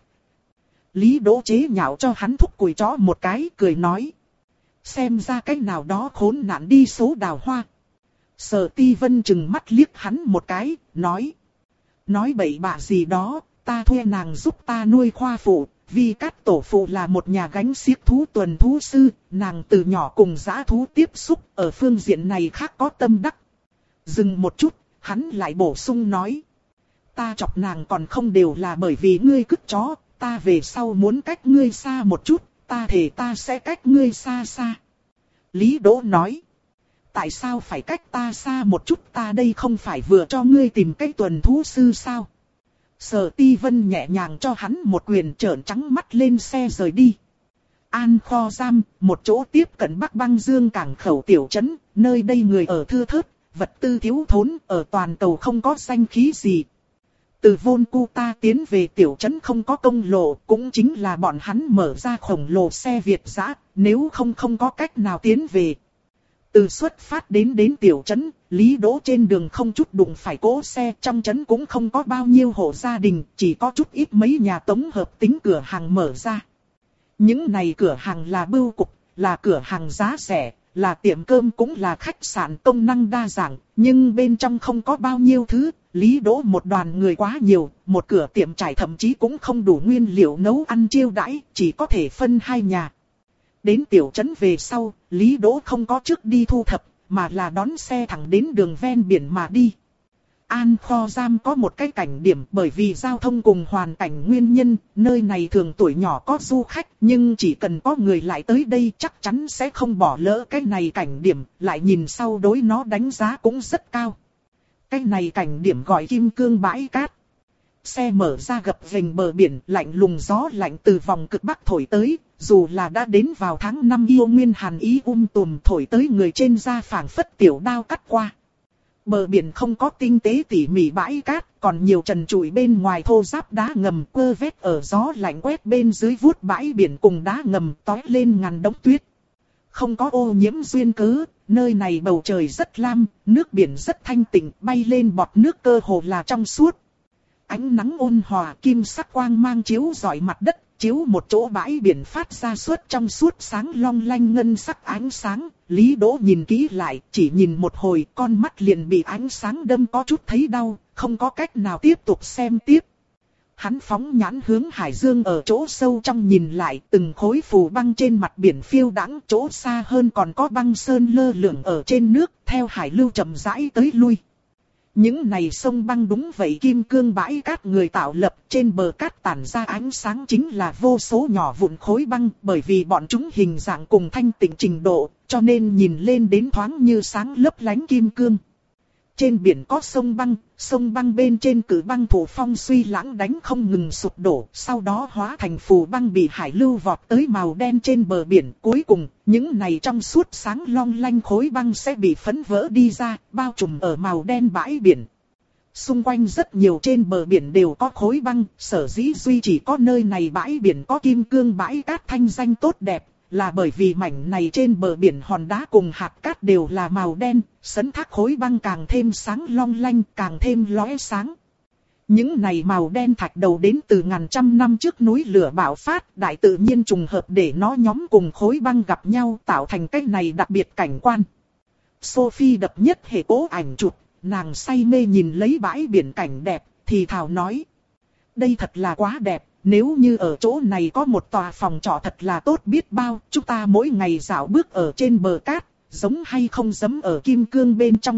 Lý Đỗ chế nhạo cho hắn thúc cùi chó một cái, cười nói. Xem ra cái nào đó khốn nạn đi số đào hoa. Sở Ti Vân chừng mắt liếc hắn một cái, nói. Nói bậy bạ gì đó, ta thuê nàng giúp ta nuôi khoa phụ, vì Cát tổ phụ là một nhà gánh xiếc thú tuần thú sư, nàng từ nhỏ cùng dã thú tiếp xúc, ở phương diện này khác có tâm đắc. Dừng một chút, hắn lại bổ sung nói. Ta chọc nàng còn không đều là bởi vì ngươi cứt chó, ta về sau muốn cách ngươi xa một chút, ta thề ta sẽ cách ngươi xa xa. Lý Đỗ nói. Tại sao phải cách ta xa một chút, ta đây không phải vừa cho ngươi tìm cái tuần thú sư sao? Sở Ti Vân nhẹ nhàng cho hắn một quyền, trợn trắng mắt lên xe rời đi. An Kho Giam, một chỗ tiếp cận Bắc Băng Dương cảng khẩu tiểu trấn, nơi đây người ở thưa thớt, vật tư thiếu thốn, ở toàn cầu không có danh khí gì. Từ Volcuta tiến về tiểu trấn không có công lộ, cũng chính là bọn hắn mở ra khổng lồ xe Việt dã, nếu không không có cách nào tiến về. Từ xuất phát đến đến tiểu trấn, Lý Đỗ trên đường không chút đụng phải cỗ xe, trong trấn cũng không có bao nhiêu hộ gia đình, chỉ có chút ít mấy nhà tổng hợp tính cửa hàng mở ra. Những này cửa hàng là bưu cục, là cửa hàng giá rẻ, là tiệm cơm cũng là khách sạn, công năng đa dạng, nhưng bên trong không có bao nhiêu thứ. Lý Đỗ một đoàn người quá nhiều, một cửa tiệm trải thậm chí cũng không đủ nguyên liệu nấu ăn chiêu đãi, chỉ có thể phân hai nhà. Đến tiểu trấn về sau, Lý Đỗ không có trước đi thu thập, mà là đón xe thẳng đến đường ven biển mà đi. An Kho Giam có một cái cảnh điểm, bởi vì giao thông cùng hoàn cảnh nguyên nhân, nơi này thường tuổi nhỏ có du khách, nhưng chỉ cần có người lại tới đây chắc chắn sẽ không bỏ lỡ cái này cảnh điểm, lại nhìn sau đối nó đánh giá cũng rất cao. Cái này cảnh điểm gọi Kim Cương Bãi Cát. Xe mở ra gập ghềnh bờ biển, lạnh lùng gió lạnh từ vòng cực bắc thổi tới, dù là đã đến vào tháng năm yêu nguyên hàn ý um tùm thổi tới người trên da phảng phất tiểu đao cắt qua. Bờ biển không có tinh tế tỉ mỉ bãi cát, còn nhiều trần trụi bên ngoài thô ráp đá ngầm quơ vét ở gió lạnh quét bên dưới vuốt bãi biển cùng đá ngầm tói lên ngàn đống tuyết. Không có ô nhiễm duyên cớ, nơi này bầu trời rất lam, nước biển rất thanh tịnh, bay lên bọt nước cơ hồ là trong suốt. Ánh nắng ôn hòa kim sắc quang mang chiếu rọi mặt đất, chiếu một chỗ bãi biển phát ra suốt trong suốt sáng long lanh ngân sắc ánh sáng. Lý Đỗ nhìn kỹ lại, chỉ nhìn một hồi con mắt liền bị ánh sáng đâm có chút thấy đau, không có cách nào tiếp tục xem tiếp. Hắn phóng nhãn hướng hải dương ở chỗ sâu trong nhìn lại, từng khối phù băng trên mặt biển phiêu đãng, chỗ xa hơn còn có băng sơn lơ lửng ở trên nước, theo hải lưu chậm rãi tới lui. Những này sông băng đúng vậy kim cương bãi cát người tạo lập, trên bờ cát tản ra ánh sáng chính là vô số nhỏ vụn khối băng, bởi vì bọn chúng hình dạng cùng thanh tịnh trình độ, cho nên nhìn lên đến thoáng như sáng lấp lánh kim cương. Trên biển có sông băng, sông băng bên trên cử băng thủ phong suy lãng đánh không ngừng sụp đổ, sau đó hóa thành phù băng bị hải lưu vọt tới màu đen trên bờ biển. Cuối cùng, những này trong suốt sáng long lanh khối băng sẽ bị phấn vỡ đi ra, bao trùm ở màu đen bãi biển. Xung quanh rất nhiều trên bờ biển đều có khối băng, sở dĩ duy chỉ có nơi này bãi biển có kim cương bãi cát thanh danh tốt đẹp. Là bởi vì mảnh này trên bờ biển hòn đá cùng hạt cát đều là màu đen, sấn thác khối băng càng thêm sáng long lanh, càng thêm lóe sáng. Những này màu đen thạch đầu đến từ ngàn trăm năm trước núi lửa bạo phát, đại tự nhiên trùng hợp để nó nhóm cùng khối băng gặp nhau tạo thành cái này đặc biệt cảnh quan. Sophie đập nhất hệ cố ảnh chụp, nàng say mê nhìn lấy bãi biển cảnh đẹp, thì thào nói. Đây thật là quá đẹp. Nếu như ở chỗ này có một tòa phòng trọ thật là tốt biết bao, chúng ta mỗi ngày dạo bước ở trên bờ cát, giống hay không giống ở kim cương bên trong.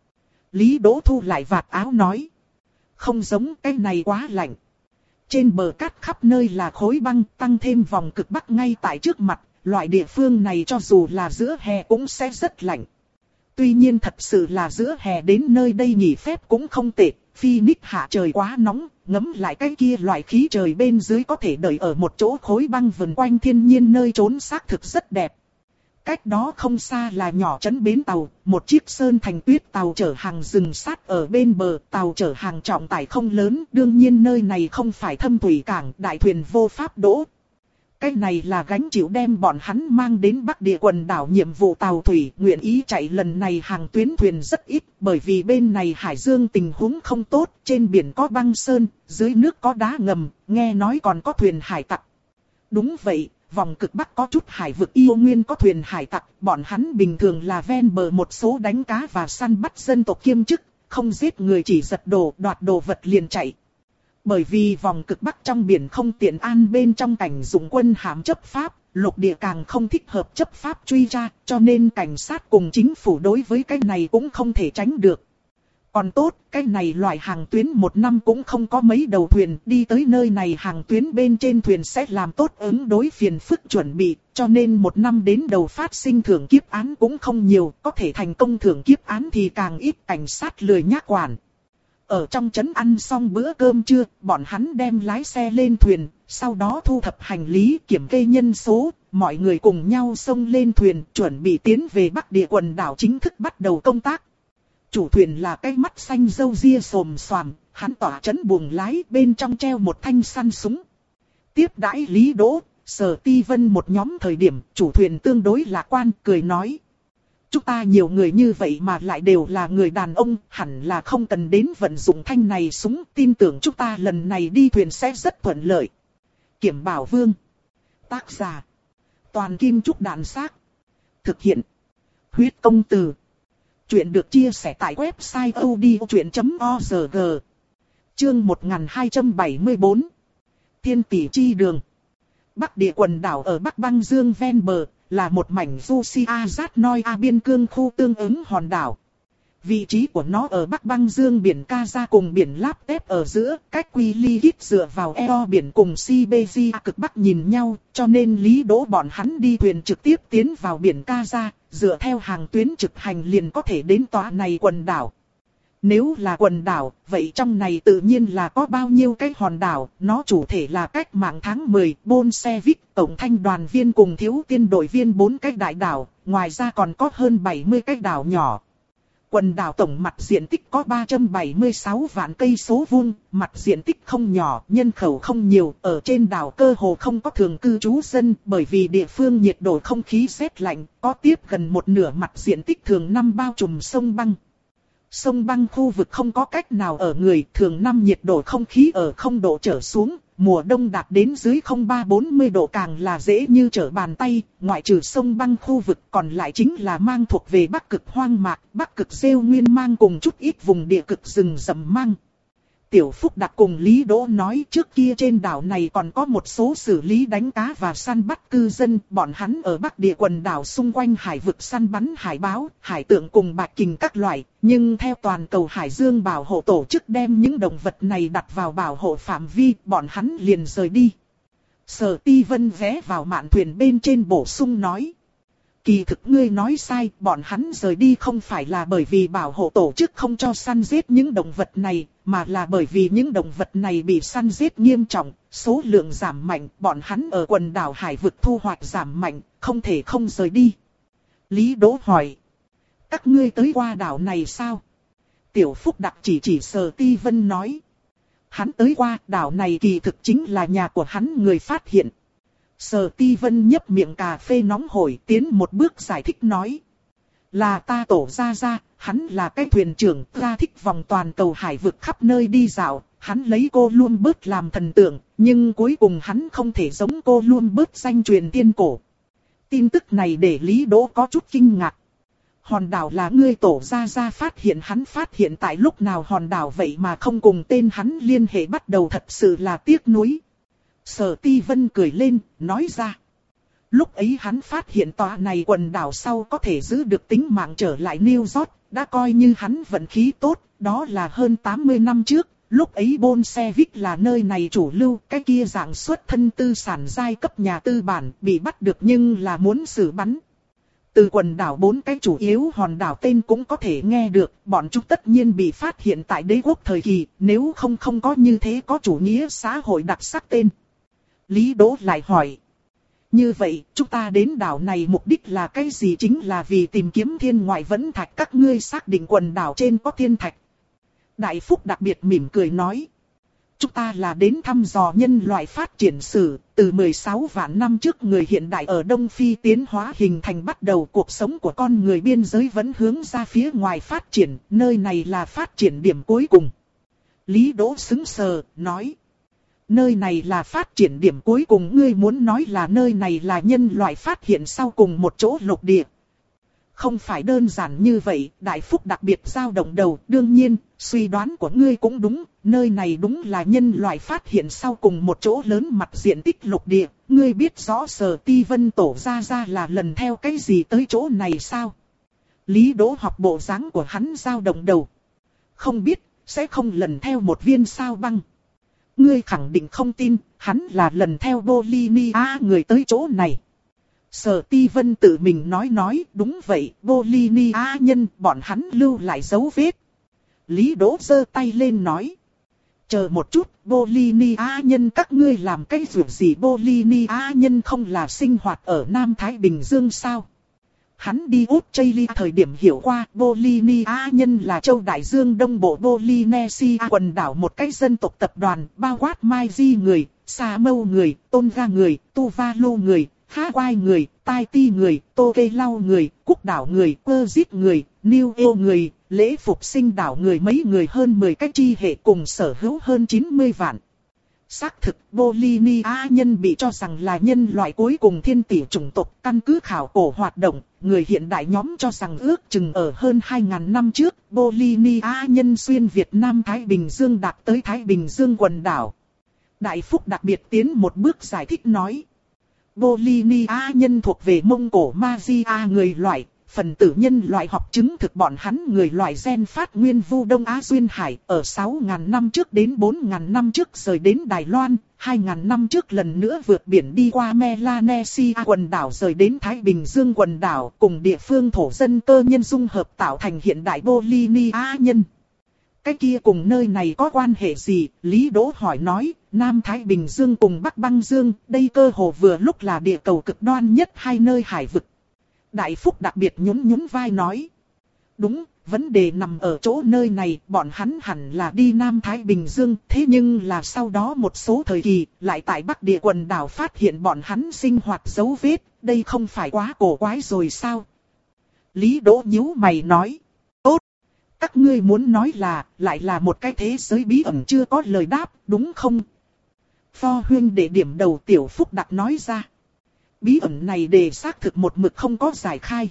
Lý Đỗ thu lại vạt áo nói. Không giống, cái này quá lạnh. Trên bờ cát khắp nơi là khối băng, tăng thêm vòng cực bắc ngay tại trước mặt, loại địa phương này cho dù là giữa hè cũng sẽ rất lạnh. Tuy nhiên thật sự là giữa hè đến nơi đây nghỉ phép cũng không tệ, Phoenix hạ trời quá nóng, ngấm lại cái kia loại khí trời bên dưới có thể đợi ở một chỗ khối băng vần quanh thiên nhiên nơi trốn xác thực rất đẹp. Cách đó không xa là nhỏ trấn bến tàu, một chiếc sơn thành tuyết tàu chở hàng dừng sát ở bên bờ, tàu chở hàng trọng tải không lớn, đương nhiên nơi này không phải thâm thủy cảng, đại thuyền vô pháp đỗ. Cái này là gánh chịu đem bọn hắn mang đến Bắc Địa quần đảo nhiệm vụ tàu thủy, nguyện ý chạy lần này hàng tuyến thuyền rất ít, bởi vì bên này hải dương tình huống không tốt, trên biển có băng sơn, dưới nước có đá ngầm, nghe nói còn có thuyền hải tặc. Đúng vậy, vòng cực Bắc có chút hải vực yêu nguyên có thuyền hải tặc, bọn hắn bình thường là ven bờ một số đánh cá và săn bắt dân tộc kiêm chức, không giết người chỉ giật đồ, đoạt đồ vật liền chạy. Bởi vì vòng cực Bắc trong biển không tiện an bên trong cảnh dụng quân hạm chấp pháp, lục địa càng không thích hợp chấp pháp truy tra, cho nên cảnh sát cùng chính phủ đối với cái này cũng không thể tránh được. Còn tốt, cái này loại hàng tuyến một năm cũng không có mấy đầu thuyền, đi tới nơi này hàng tuyến bên trên thuyền sẽ làm tốt ứng đối phiền phức chuẩn bị, cho nên một năm đến đầu phát sinh thưởng kiếp án cũng không nhiều, có thể thành công thưởng kiếp án thì càng ít, cảnh sát lười nhác quản. Ở trong trấn ăn xong bữa cơm trưa, bọn hắn đem lái xe lên thuyền, sau đó thu thập hành lý, kiểm kê nhân số, mọi người cùng nhau xông lên thuyền, chuẩn bị tiến về Bắc Địa quần đảo chính thức bắt đầu công tác. Chủ thuyền là cái mắt xanh râu ria xồm xoàm, hắn tỏa trấn buồng lái, bên trong treo một thanh săn súng. Tiếp đãi Lý Đỗ, Sở Ti Vân một nhóm thời điểm, chủ thuyền tương đối lạc quan, cười nói. Chúng ta nhiều người như vậy mà lại đều là người đàn ông, hẳn là không cần đến vận dụng thanh này súng, tin tưởng chúng ta lần này đi thuyền sẽ rất thuận lợi. Kiểm Bảo Vương. Tác giả. Toàn Kim Trúc Đạn Xác. Thực hiện. Huyết Công Từ. Chuyện được chia sẻ tại website odchuyện chấm org. Chương một nghìn hai trăm bảy mươi tư. Thiên tỷ chi đường. Bắc địa quần đảo ở Bắc băng dương ven bờ, là một mảnh Rusia-Zatnoia biên cương khu tương ứng hòn đảo. Vị trí của nó ở Bắc băng dương biển Kaza cùng biển Laptev ở giữa, cách Quilihit dựa vào eo biển cùng Siberia cực bắc nhìn nhau, cho nên Lý Đỗ bọn hắn đi thuyền trực tiếp tiến vào biển Kaza, dựa theo hàng tuyến trực hành liền có thể đến tòa này quần đảo. Nếu là quần đảo, vậy trong này tự nhiên là có bao nhiêu cái hòn đảo, nó chủ thể là cách mạng tháng mười, Bolshevik, tổng thanh đoàn viên cùng thiếu tiên đội viên bốn cái đại đảo, ngoài ra còn có hơn bảy mươi cái đảo nhỏ. Quần đảo tổng mặt diện tích có ba trăm bảy mươi sáu vạn cây số vuông, mặt diện tích không nhỏ, nhân khẩu không nhiều, ở trên đảo cơ hồ không có thường cư trú dân, bởi vì địa phương nhiệt độ không khí rét lạnh, có tiếp gần một nửa mặt diện tích thường năm bao trùm sông băng. Sông băng khu vực không có cách nào ở người, thường năm nhiệt độ không khí ở không độ trở xuống, mùa đông đạt đến dưới không ba bốn mươi độ càng là dễ như trở bàn tay, ngoại trừ sông băng khu vực còn lại chính là mang thuộc về Bắc cực hoang mạc, Bắc cực rêu nguyên mang cùng chút ít vùng địa cực rừng rậm mang. Tiểu Phúc Đặc cùng Lý Đỗ nói trước kia trên đảo này còn có một số xử lý đánh cá và săn bắt cư dân, bọn hắn ở Bắc địa quần đảo xung quanh hải vực săn bắn hải báo, hải tượng cùng bạch kình các loại, nhưng theo toàn cầu Hải Dương bảo hộ tổ chức đem những động vật này đặt vào bảo hộ phạm vi, bọn hắn liền rời đi. Sở Ti Vân ghé vào mạn thuyền bên trên bổ sung nói. Kỳ thực ngươi nói sai, bọn hắn rời đi không phải là bởi vì bảo hộ tổ chức không cho săn giết những động vật này, mà là bởi vì những động vật này bị săn giết nghiêm trọng, số lượng giảm mạnh, bọn hắn ở quần đảo hải vực thu hoạch giảm mạnh, không thể không rời đi. Lý Đỗ hỏi. Các ngươi tới qua đảo này sao? Tiểu Phúc Đặc chỉ chỉ Sở Ti Vân nói. Hắn tới qua, đảo này kỳ thực chính là nhà của hắn người phát hiện. Sở Ti Vân nhấp miệng cà phê nóng hổi tiến một bước giải thích nói. Là ta tổ ra ra, hắn là cái thuyền trưởng, ta thích vòng toàn cầu hải vực khắp nơi đi dạo, hắn lấy cô luôn bớt làm thần tượng, nhưng cuối cùng hắn không thể giống cô luôn bớt danh truyền tiên cổ. Tin tức này để Lý Đỗ có chút kinh ngạc. Hòn đảo là ngươi tổ ra ra phát hiện, hắn phát hiện tại lúc nào hòn đảo vậy mà không cùng tên hắn liên hệ bắt đầu, thật sự là tiếc nuối. Sở Ti Vân cười lên, nói ra. Lúc ấy hắn phát hiện tòa này quần đảo sau có thể giữ được tính mạng trở lại New York, đã coi như hắn vận khí tốt, đó là hơn tám mươi năm trước. Lúc ấy Bolshevik là nơi này chủ lưu, cái kia dạng xuất thân tư sản giai cấp nhà tư bản bị bắt được nhưng là muốn xử bắn. Từ quần đảo bốn cái chủ yếu hòn đảo tên cũng có thể nghe được, bọn chúng tất nhiên bị phát hiện tại đế quốc thời kỳ, nếu không không có như thế có chủ nghĩa xã hội đặc sắc tên. Lý Đỗ lại hỏi. Như vậy, chúng ta đến đảo này mục đích là cái gì? Chính là vì tìm kiếm thiên ngoại vẫn thạch, các ngươi xác định quần đảo trên có thiên thạch. Đại Phúc đặc biệt mỉm cười nói. Chúng ta là đến thăm dò nhân loại phát triển sử, từ mười sáu vạn năm trước người hiện đại ở Đông Phi tiến hóa hình thành bắt đầu, cuộc sống của con người biên giới vẫn hướng ra phía ngoài phát triển, nơi này là phát triển điểm cuối cùng. Lý Đỗ sững sờ, nói. Nơi này là phát triển điểm cuối cùng, ngươi muốn nói là nơi này là nhân loại phát hiện sau cùng một chỗ lục địa. Không phải đơn giản như vậy, Đại Phúc đặc biệt dao động đầu, đương nhiên, suy đoán của ngươi cũng đúng, nơi này đúng là nhân loại phát hiện sau cùng một chỗ lớn mặt diện tích lục địa, ngươi biết rõ Sở Ti Vân tổ ra ra là lần theo cái gì tới chỗ này sao? Lý Đỗ học bộ dáng của hắn dao động đầu. Không biết, sẽ không lần theo một viên sao băng. Ngươi khẳng định không tin, hắn là lần theo Bolivia người tới chỗ này. Sở Ti Vân tự mình nói nói, đúng vậy, Bolivia nhân, bọn hắn lưu lại dấu vết. Lý Đỗ giơ tay lên nói. Chờ một chút, Bolivia nhân các ngươi làm cái việc gì? Bolivia nhân không là sinh hoạt ở Nam Thái Bình Dương sao? Hắn đi Australia thời điểm hiểu qua, Bolivia nhân là châu Đại Dương Đông Bộ Polynesia quần đảo một cái dân tộc tập đoàn, bao quát Mai Di người, Samoa người, Tonga người, Tuvalu người, Ha Quai người, Tai Ti người, Tô Kê Lau người, Cúc Đảo người, Cơ Dít người, Niu Êu người, Lễ Phục Sinh Đảo người mấy người hơn mười cái chi hệ cùng sở hữu hơn chín mươi vạn. Xác thực, Bolivia nhân bị cho rằng là nhân loại cuối cùng thiên tỷ chủng tộc. Căn cứ khảo cổ hoạt động, người hiện đại nhóm cho rằng ước chừng ở hơn hai nghìn năm trước, Bolivia nhân xuyên Việt Nam Thái Bình Dương đạt tới Thái Bình Dương quần đảo. Đại Phúc đặc biệt tiến một bước giải thích nói. Bolivia nhân thuộc về Mông Cổ Mazia người loại, phần tử nhân loại học chứng thực bọn hắn người loại gen phát nguyên vu Đông Á Duyên Hải ở sáu nghìn năm trước đến bốn nghìn năm trước rời đến Đài Loan, hai nghìn năm trước lần nữa vượt biển đi qua Melanesia quần đảo rời đến Thái Bình Dương quần đảo cùng địa phương thổ dân cơ nhân dung hợp tạo thành hiện đại Bolivia nhân. Cái kia cùng nơi này có quan hệ gì? Lý Đỗ hỏi nói, Nam Thái Bình Dương cùng Bắc Băng Dương, đây cơ hồ vừa lúc là địa cầu cực đoan nhất hai nơi hải vực. Đại Phúc đặc biệt nhún nhún vai nói. Đúng, vấn đề nằm ở chỗ nơi này, bọn hắn hẳn là đi Nam Thái Bình Dương, thế nhưng là sau đó một số thời kỳ, lại tại Bắc Địa quần đảo phát hiện bọn hắn sinh hoạt dấu vết, đây không phải quá cổ quái rồi sao? Lý Đỗ nhíu mày nói. Tốt, các ngươi muốn nói là, lại là một cái thế giới bí ẩn chưa có lời đáp, đúng không? Pho huyên để điểm đầu Tiểu Phúc đặc nói ra. Bí ẩn này đề xác thực một mực không có giải khai.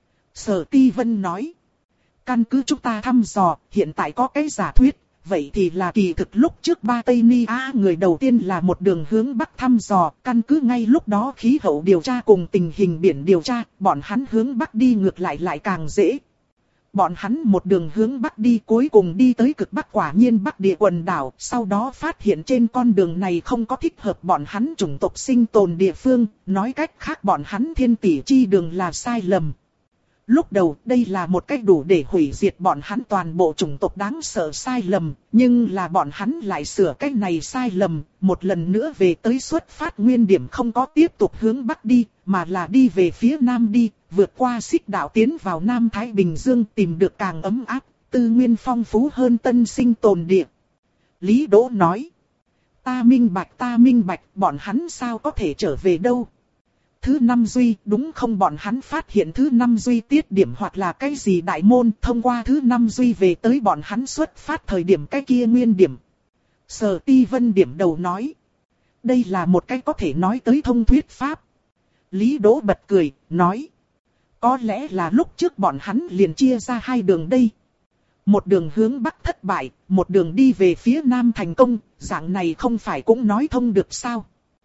Sở Ti Vân nói. Căn cứ chúng ta thăm dò, hiện tại có cái giả thuyết, vậy thì là kỳ thực lúc trước Ba Tây Ni Á người đầu tiên là một đường hướng Bắc thăm dò, căn cứ ngay lúc đó khí hậu điều tra cùng tình hình biển điều tra, bọn hắn hướng Bắc đi ngược lại lại càng dễ. Bọn hắn một đường hướng Bắc đi cuối cùng đi tới cực Bắc quả nhiên Bắc Địa quần đảo, sau đó phát hiện trên con đường này không có thích hợp bọn hắn chủng tộc sinh tồn địa phương, nói cách khác bọn hắn thiên tỷ chi đường là sai lầm. Lúc đầu đây là một cách đủ để hủy diệt bọn hắn toàn bộ chủng tộc đáng sợ sai lầm, nhưng là bọn hắn lại sửa cách này sai lầm, một lần nữa về tới xuất phát nguyên điểm không có tiếp tục hướng Bắc đi, mà là đi về phía Nam đi, vượt qua xích đạo tiến vào Nam Thái Bình Dương tìm được càng ấm áp, tư nguyên phong phú hơn tân sinh tồn địa. Lý Đỗ nói, ta minh bạch ta minh bạch, bọn hắn sao có thể trở về đâu. Thứ năm duy, đúng không bọn hắn phát hiện thứ năm duy tiết điểm hoặc là cái gì đại môn, thông qua thứ năm duy về tới bọn hắn xuất phát thời điểm cái kia nguyên điểm. Sở Ti Vân điểm đầu nói, đây là một cái có thể nói tới thông thuyết pháp. Lý Đỗ bật cười, nói, có lẽ là lúc trước bọn hắn liền chia ra hai đường đây. Một đường hướng Bắc thất bại, một đường đi về phía Nam thành công, dạng này không phải cũng nói thông được sao?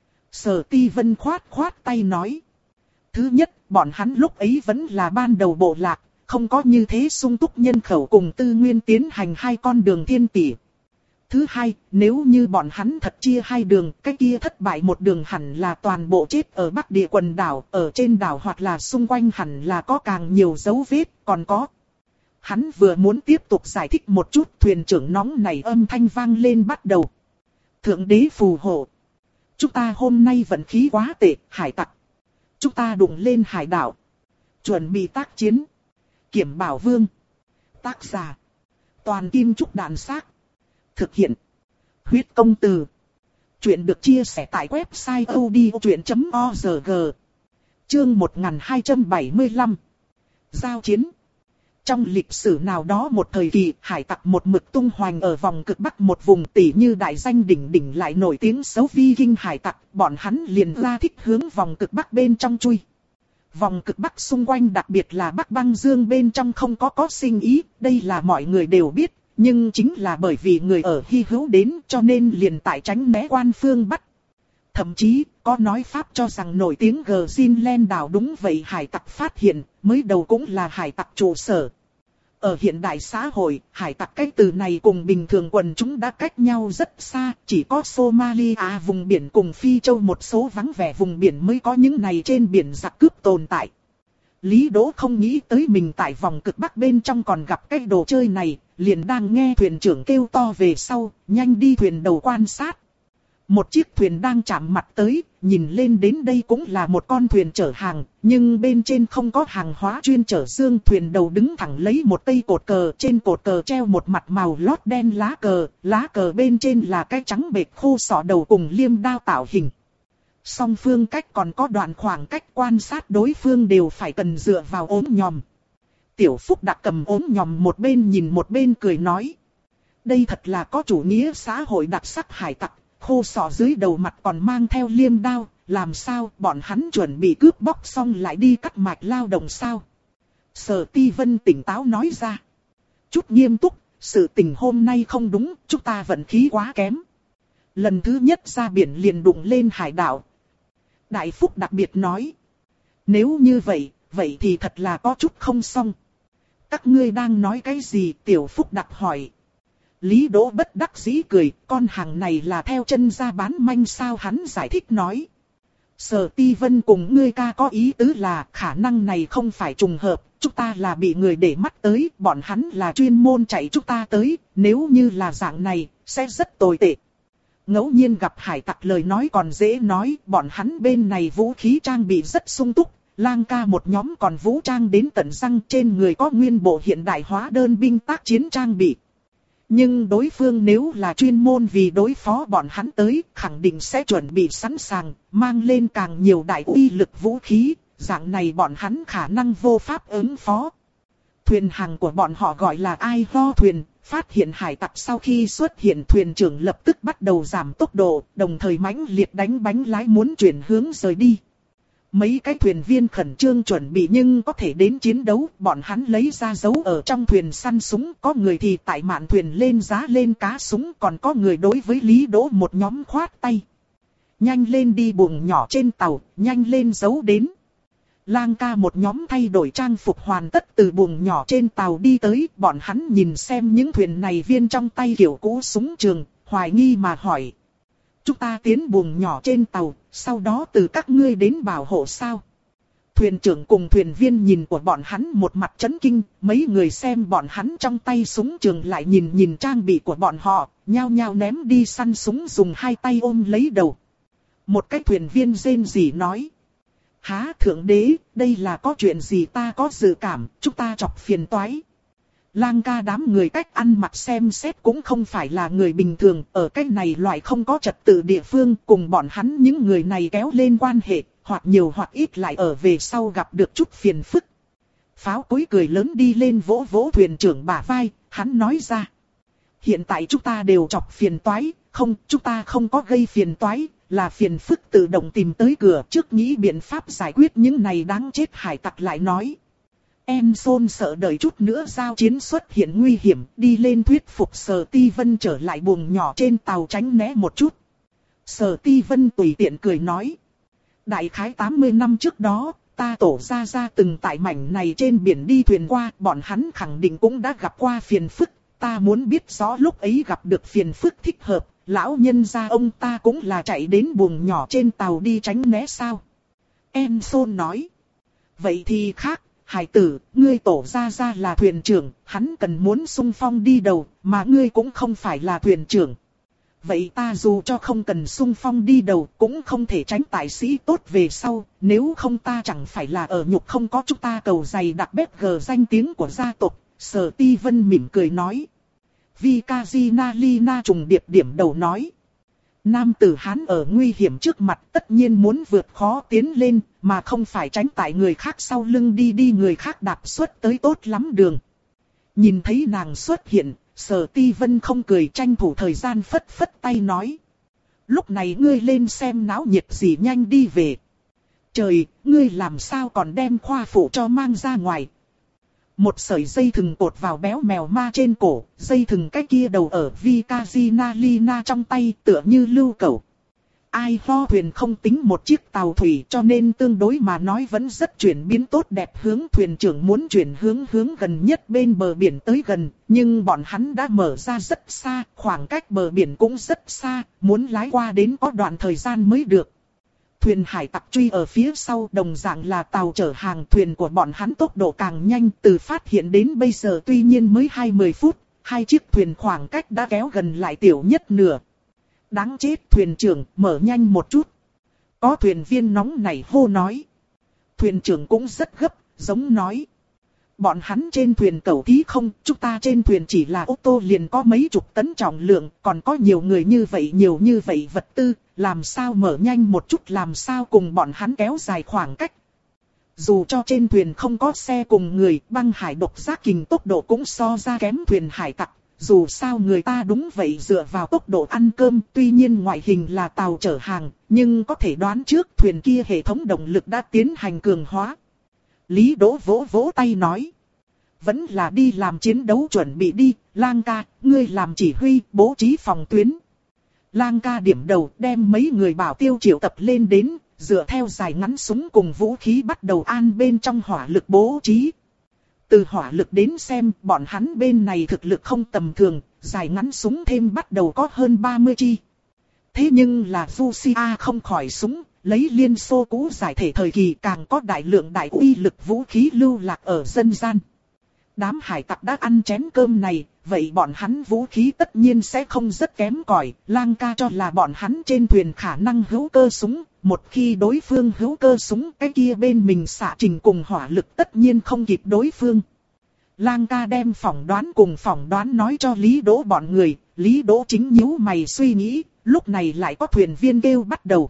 Sở Ti Vân khoát khoát tay nói. Thứ nhất, bọn hắn lúc ấy vẫn là ban đầu bộ lạc, không có như thế sung túc nhân khẩu cùng tư nguyên tiến hành hai con đường thiên tỷ. Thứ hai, nếu như bọn hắn thật chia hai đường, cái kia thất bại một đường hẳn là toàn bộ chết ở Bắc Địa quần đảo, ở trên đảo hoặc là xung quanh hẳn là có càng nhiều dấu vết, còn có. Hắn vừa muốn tiếp tục giải thích một chút, thuyền trưởng nóng này âm thanh vang lên bắt đầu. Thượng đế phù hộ. Chúng ta hôm nay vận khí quá tệ, hải tặc. Chúng ta đụng lên hải đảo. Chuẩn bị tác chiến. Kiểm Bảo Vương. Tác giả. Toàn Kim Trúc Đạn Xác. Thực hiện. Huyết Công Từ. Chuyện được chia sẻ tại website odchuyện chấm org. Chương một nghìn hai trăm bảy mươi lăm. Giao chiến. Trong lịch sử nào đó một thời kỳ, hải tặc một mực tung hoành ở vòng cực Bắc một vùng tỷ như đại danh đỉnh đỉnh lại nổi tiếng xấu Viking hải tặc, bọn hắn liền ra thích hướng vòng cực Bắc bên trong chui. Vòng cực Bắc xung quanh đặc biệt là Bắc Băng Dương bên trong không có có sinh ý, đây là mọi người đều biết, nhưng chính là bởi vì người ở hy hữu đến cho nên liền tại tránh né quan phương bắt. Thậm chí, có nói Pháp cho rằng nổi tiếng Greenland đảo đúng vậy hải tặc phát hiện, mới đầu cũng là hải tặc trụ sở. Ở hiện đại xã hội, hải tặc cái từ này cùng bình thường quần chúng đã cách nhau rất xa, chỉ có Somalia vùng biển cùng Phi Châu một số vắng vẻ vùng biển mới có những này trên biển giặc cướp tồn tại. Lý Đỗ không nghĩ tới mình tại vòng cực Bắc bên trong còn gặp cái đồ chơi này, liền đang nghe thuyền trưởng kêu to về sau, nhanh đi thuyền đầu quan sát. Một chiếc thuyền đang chạm mặt tới, nhìn lên đến đây cũng là một con thuyền chở hàng, nhưng bên trên không có hàng hóa chuyên chở xương. Thuyền đầu đứng thẳng lấy một cây cột cờ, trên cột cờ treo một mặt màu lót đen lá cờ, lá cờ bên trên là cái trắng bệt khô sọ đầu cùng liêm đao tạo hình. Song phương cách còn có đoạn khoảng cách, quan sát đối phương đều phải cần dựa vào ốm nhòm. Tiểu Phúc đã cầm ốm nhòm một bên nhìn một bên cười nói. Đây thật là có chủ nghĩa xã hội đặc sắc hải tặc, khô sọ dưới đầu mặt còn mang theo liêm đao, làm sao bọn hắn chuẩn bị cướp bóc xong lại đi cắt mạch lao động sao? Sở Ti Vân tỉnh táo nói ra. Chút nghiêm túc, sự tình hôm nay không đúng, chúng ta vận khí quá kém. Lần thứ nhất ra biển liền đụng lên hải đảo. Đại Phúc đặc biệt nói. Nếu như vậy, vậy thì thật là có chút không xong. Các ngươi đang nói cái gì? Tiểu Phúc đặc hỏi. Lý Đỗ bất đắc dĩ cười, con hàng này là theo chân ra bán manh sao? Hắn giải thích nói. Sở Ti Vân cùng ngươi ca có ý tứ là khả năng này không phải trùng hợp, chúng ta là bị người để mắt tới, bọn hắn là chuyên môn chạy chúng ta tới, nếu như là dạng này, sẽ rất tồi tệ. Ngẫu nhiên gặp hải tặc lời nói còn dễ nói, bọn hắn bên này vũ khí trang bị rất sung túc, Lang ca một nhóm còn vũ trang đến tận răng, trên người có nguyên bộ hiện đại hóa đơn binh tác chiến trang bị. Nhưng đối phương nếu là chuyên môn vì đối phó bọn hắn tới, khẳng định sẽ chuẩn bị sẵn sàng, mang lên càng nhiều đại uy lực vũ khí, dạng này bọn hắn khả năng vô pháp ứng phó. Thuyền hàng của bọn họ gọi là Ai Ho thuyền, phát hiện hải tặc sau khi xuất hiện thuyền trưởng lập tức bắt đầu giảm tốc độ, đồng thời mãnh liệt đánh bánh lái muốn chuyển hướng rời đi. Mấy cái thuyền viên khẩn trương chuẩn bị nhưng có thể đến chiến đấu, bọn hắn lấy ra giấu ở trong thuyền săn súng, có người thì tại mạn thuyền lên giá lên cá súng, còn có người đối với Lý Đỗ một nhóm khoát tay. Nhanh lên đi buồng nhỏ trên tàu, nhanh lên giấu đến. Lang ca một nhóm thay đổi trang phục hoàn tất từ buồng nhỏ trên tàu đi tới, bọn hắn nhìn xem những thuyền này viên trong tay kiểu cũ súng trường, hoài nghi mà hỏi. Chúng ta tiến buồng nhỏ trên tàu, sau đó từ các ngươi đến bảo hộ sao? Thuyền trưởng cùng thuyền viên nhìn của bọn hắn một mặt chấn kinh, mấy người xem bọn hắn trong tay súng trường lại nhìn nhìn trang bị của bọn họ, nhao nhao ném đi săn súng dùng hai tay ôm lấy đầu. Một cái thuyền viên rên rỉ nói. Há thượng đế, đây là có chuyện gì? Ta có dự cảm, chúng ta chọc phiền toái. Lang ca đám người cách ăn mặc xem xét cũng không phải là người bình thường, ở cái này loại không có trật tự địa phương, cùng bọn hắn những người này kéo lên quan hệ, hoặc nhiều hoặc ít lại ở về sau gặp được chút phiền phức. Pháo cối cười lớn đi lên vỗ vỗ thuyền trưởng bả vai, hắn nói ra. Hiện tại chúng ta đều chọc phiền toái, không, chúng ta không có gây phiền toái, là phiền phức tự động tìm tới cửa, trước nghĩ biện pháp giải quyết những này đáng chết. Hải tặc lại nói. Enson sợ đợi chút nữa giao chiến xuất hiện nguy hiểm, đi lên thuyết phục Sở Ti Vân trở lại buồng nhỏ trên tàu tránh né một chút. Sở Ti Vân tùy tiện cười nói. Đại khái tám mươi năm trước đó, ta tổ ra ra từng tại mảnh này trên biển đi thuyền qua, bọn hắn khẳng định cũng đã gặp qua phiền phức, ta muốn biết rõ lúc ấy gặp được phiền phức thích hợp, lão nhân gia ông ta cũng là chạy đến buồng nhỏ trên tàu đi tránh né sao? Enson nói. Vậy thì khác. Hải tử, ngươi tổ ra ra là thuyền trưởng, hắn cần muốn xung phong đi đầu, mà ngươi cũng không phải là thuyền trưởng. Vậy ta dù cho không cần xung phong đi đầu, cũng không thể tránh tài sĩ tốt về sau, nếu không ta chẳng phải là ở nhục không có chúng ta cầu giày đặc bếp gờ danh tiếng của gia tộc. Sở Ti Vân mỉm cười nói. Vikazina Lina trùng điệp điểm đầu nói. Nam tử Hán ở nguy hiểm trước mặt tất nhiên muốn vượt khó tiến lên, mà không phải tránh tại người khác sau lưng đi đi người khác đạp xuất tới tốt lắm đường. Nhìn thấy nàng xuất hiện, Sở Ti Vân không cười, tranh thủ thời gian phất phất tay nói. Lúc này ngươi lên xem náo nhiệt gì, nhanh đi về. Trời, ngươi làm sao còn đem khoa phụ cho mang ra ngoài. Một sợi dây thừng cột vào béo mèo ma trên cổ, dây thừng cái kia đầu ở Vikazina Lina trong tay tựa như lưu cẩu. Ai Ho thuyền không tính một chiếc tàu thủy cho nên tương đối mà nói vẫn rất chuyển biến tốt đẹp, hướng thuyền trưởng muốn chuyển hướng hướng gần nhất bên bờ biển tới gần, nhưng bọn hắn đã mở ra rất xa, khoảng cách bờ biển cũng rất xa, muốn lái qua đến có đoạn thời gian mới được. Thuyền hải tặc truy ở phía sau, đồng dạng là tàu chở hàng, thuyền của bọn hắn tốc độ càng nhanh, từ phát hiện đến bây giờ tuy nhiên mới hai mươi phút, hai chiếc thuyền khoảng cách đã kéo gần lại tiểu nhất nửa. Đáng chết, thuyền trưởng, mở nhanh một chút. Có thuyền viên nóng nảy hô nói. Thuyền trưởng cũng rất gấp, giống nói. Bọn hắn trên thuyền cẩu thí không, chúng ta trên thuyền chỉ là ô tô liền có mấy chục tấn trọng lượng, còn có nhiều người như vậy nhiều như vậy vật tư, làm sao mở nhanh một chút, làm sao cùng bọn hắn kéo dài khoảng cách. Dù cho trên thuyền không có xe cùng người, băng hải độc giác kình tốc độ cũng so ra kém thuyền hải tặc. Dù sao người ta đúng vậy dựa vào tốc độ ăn cơm, tuy nhiên ngoại hình là tàu chở hàng, nhưng có thể đoán trước thuyền kia hệ thống động lực đã tiến hành cường hóa. Lý Đỗ vỗ vỗ tay nói. Vẫn là đi làm chiến đấu chuẩn bị đi, Lang ca, ngươi làm chỉ huy, bố trí phòng tuyến. Lang ca điểm đầu đem mấy người bảo tiêu triệu tập lên đến, dựa theo dài ngắn súng cùng vũ khí bắt đầu an bên trong hỏa lực bố trí. Từ hỏa lực đến xem, bọn hắn bên này thực lực không tầm thường, dài ngắn súng thêm bắt đầu có hơn ba mươi chi. Thế nhưng là Fusia không khỏi súng, lấy Liên Xô cũ giải thể thời kỳ càng có đại lượng đại uy lực vũ khí lưu lạc ở dân gian. Đám hải tặc đã ăn chén cơm này, vậy bọn hắn vũ khí tất nhiên sẽ không rất kém cỏi. Lang ca cho là bọn hắn trên thuyền khả năng hữu cơ súng, một khi đối phương hữu cơ súng, cái kia bên mình xạ trình cùng hỏa lực tất nhiên không kịp đối phương. Lang ca đem phỏng đoán cùng phỏng đoán nói cho Lý Đỗ bọn người, Lý Đỗ chính nhíu mày suy nghĩ, lúc này lại có thuyền viên kêu bắt đầu.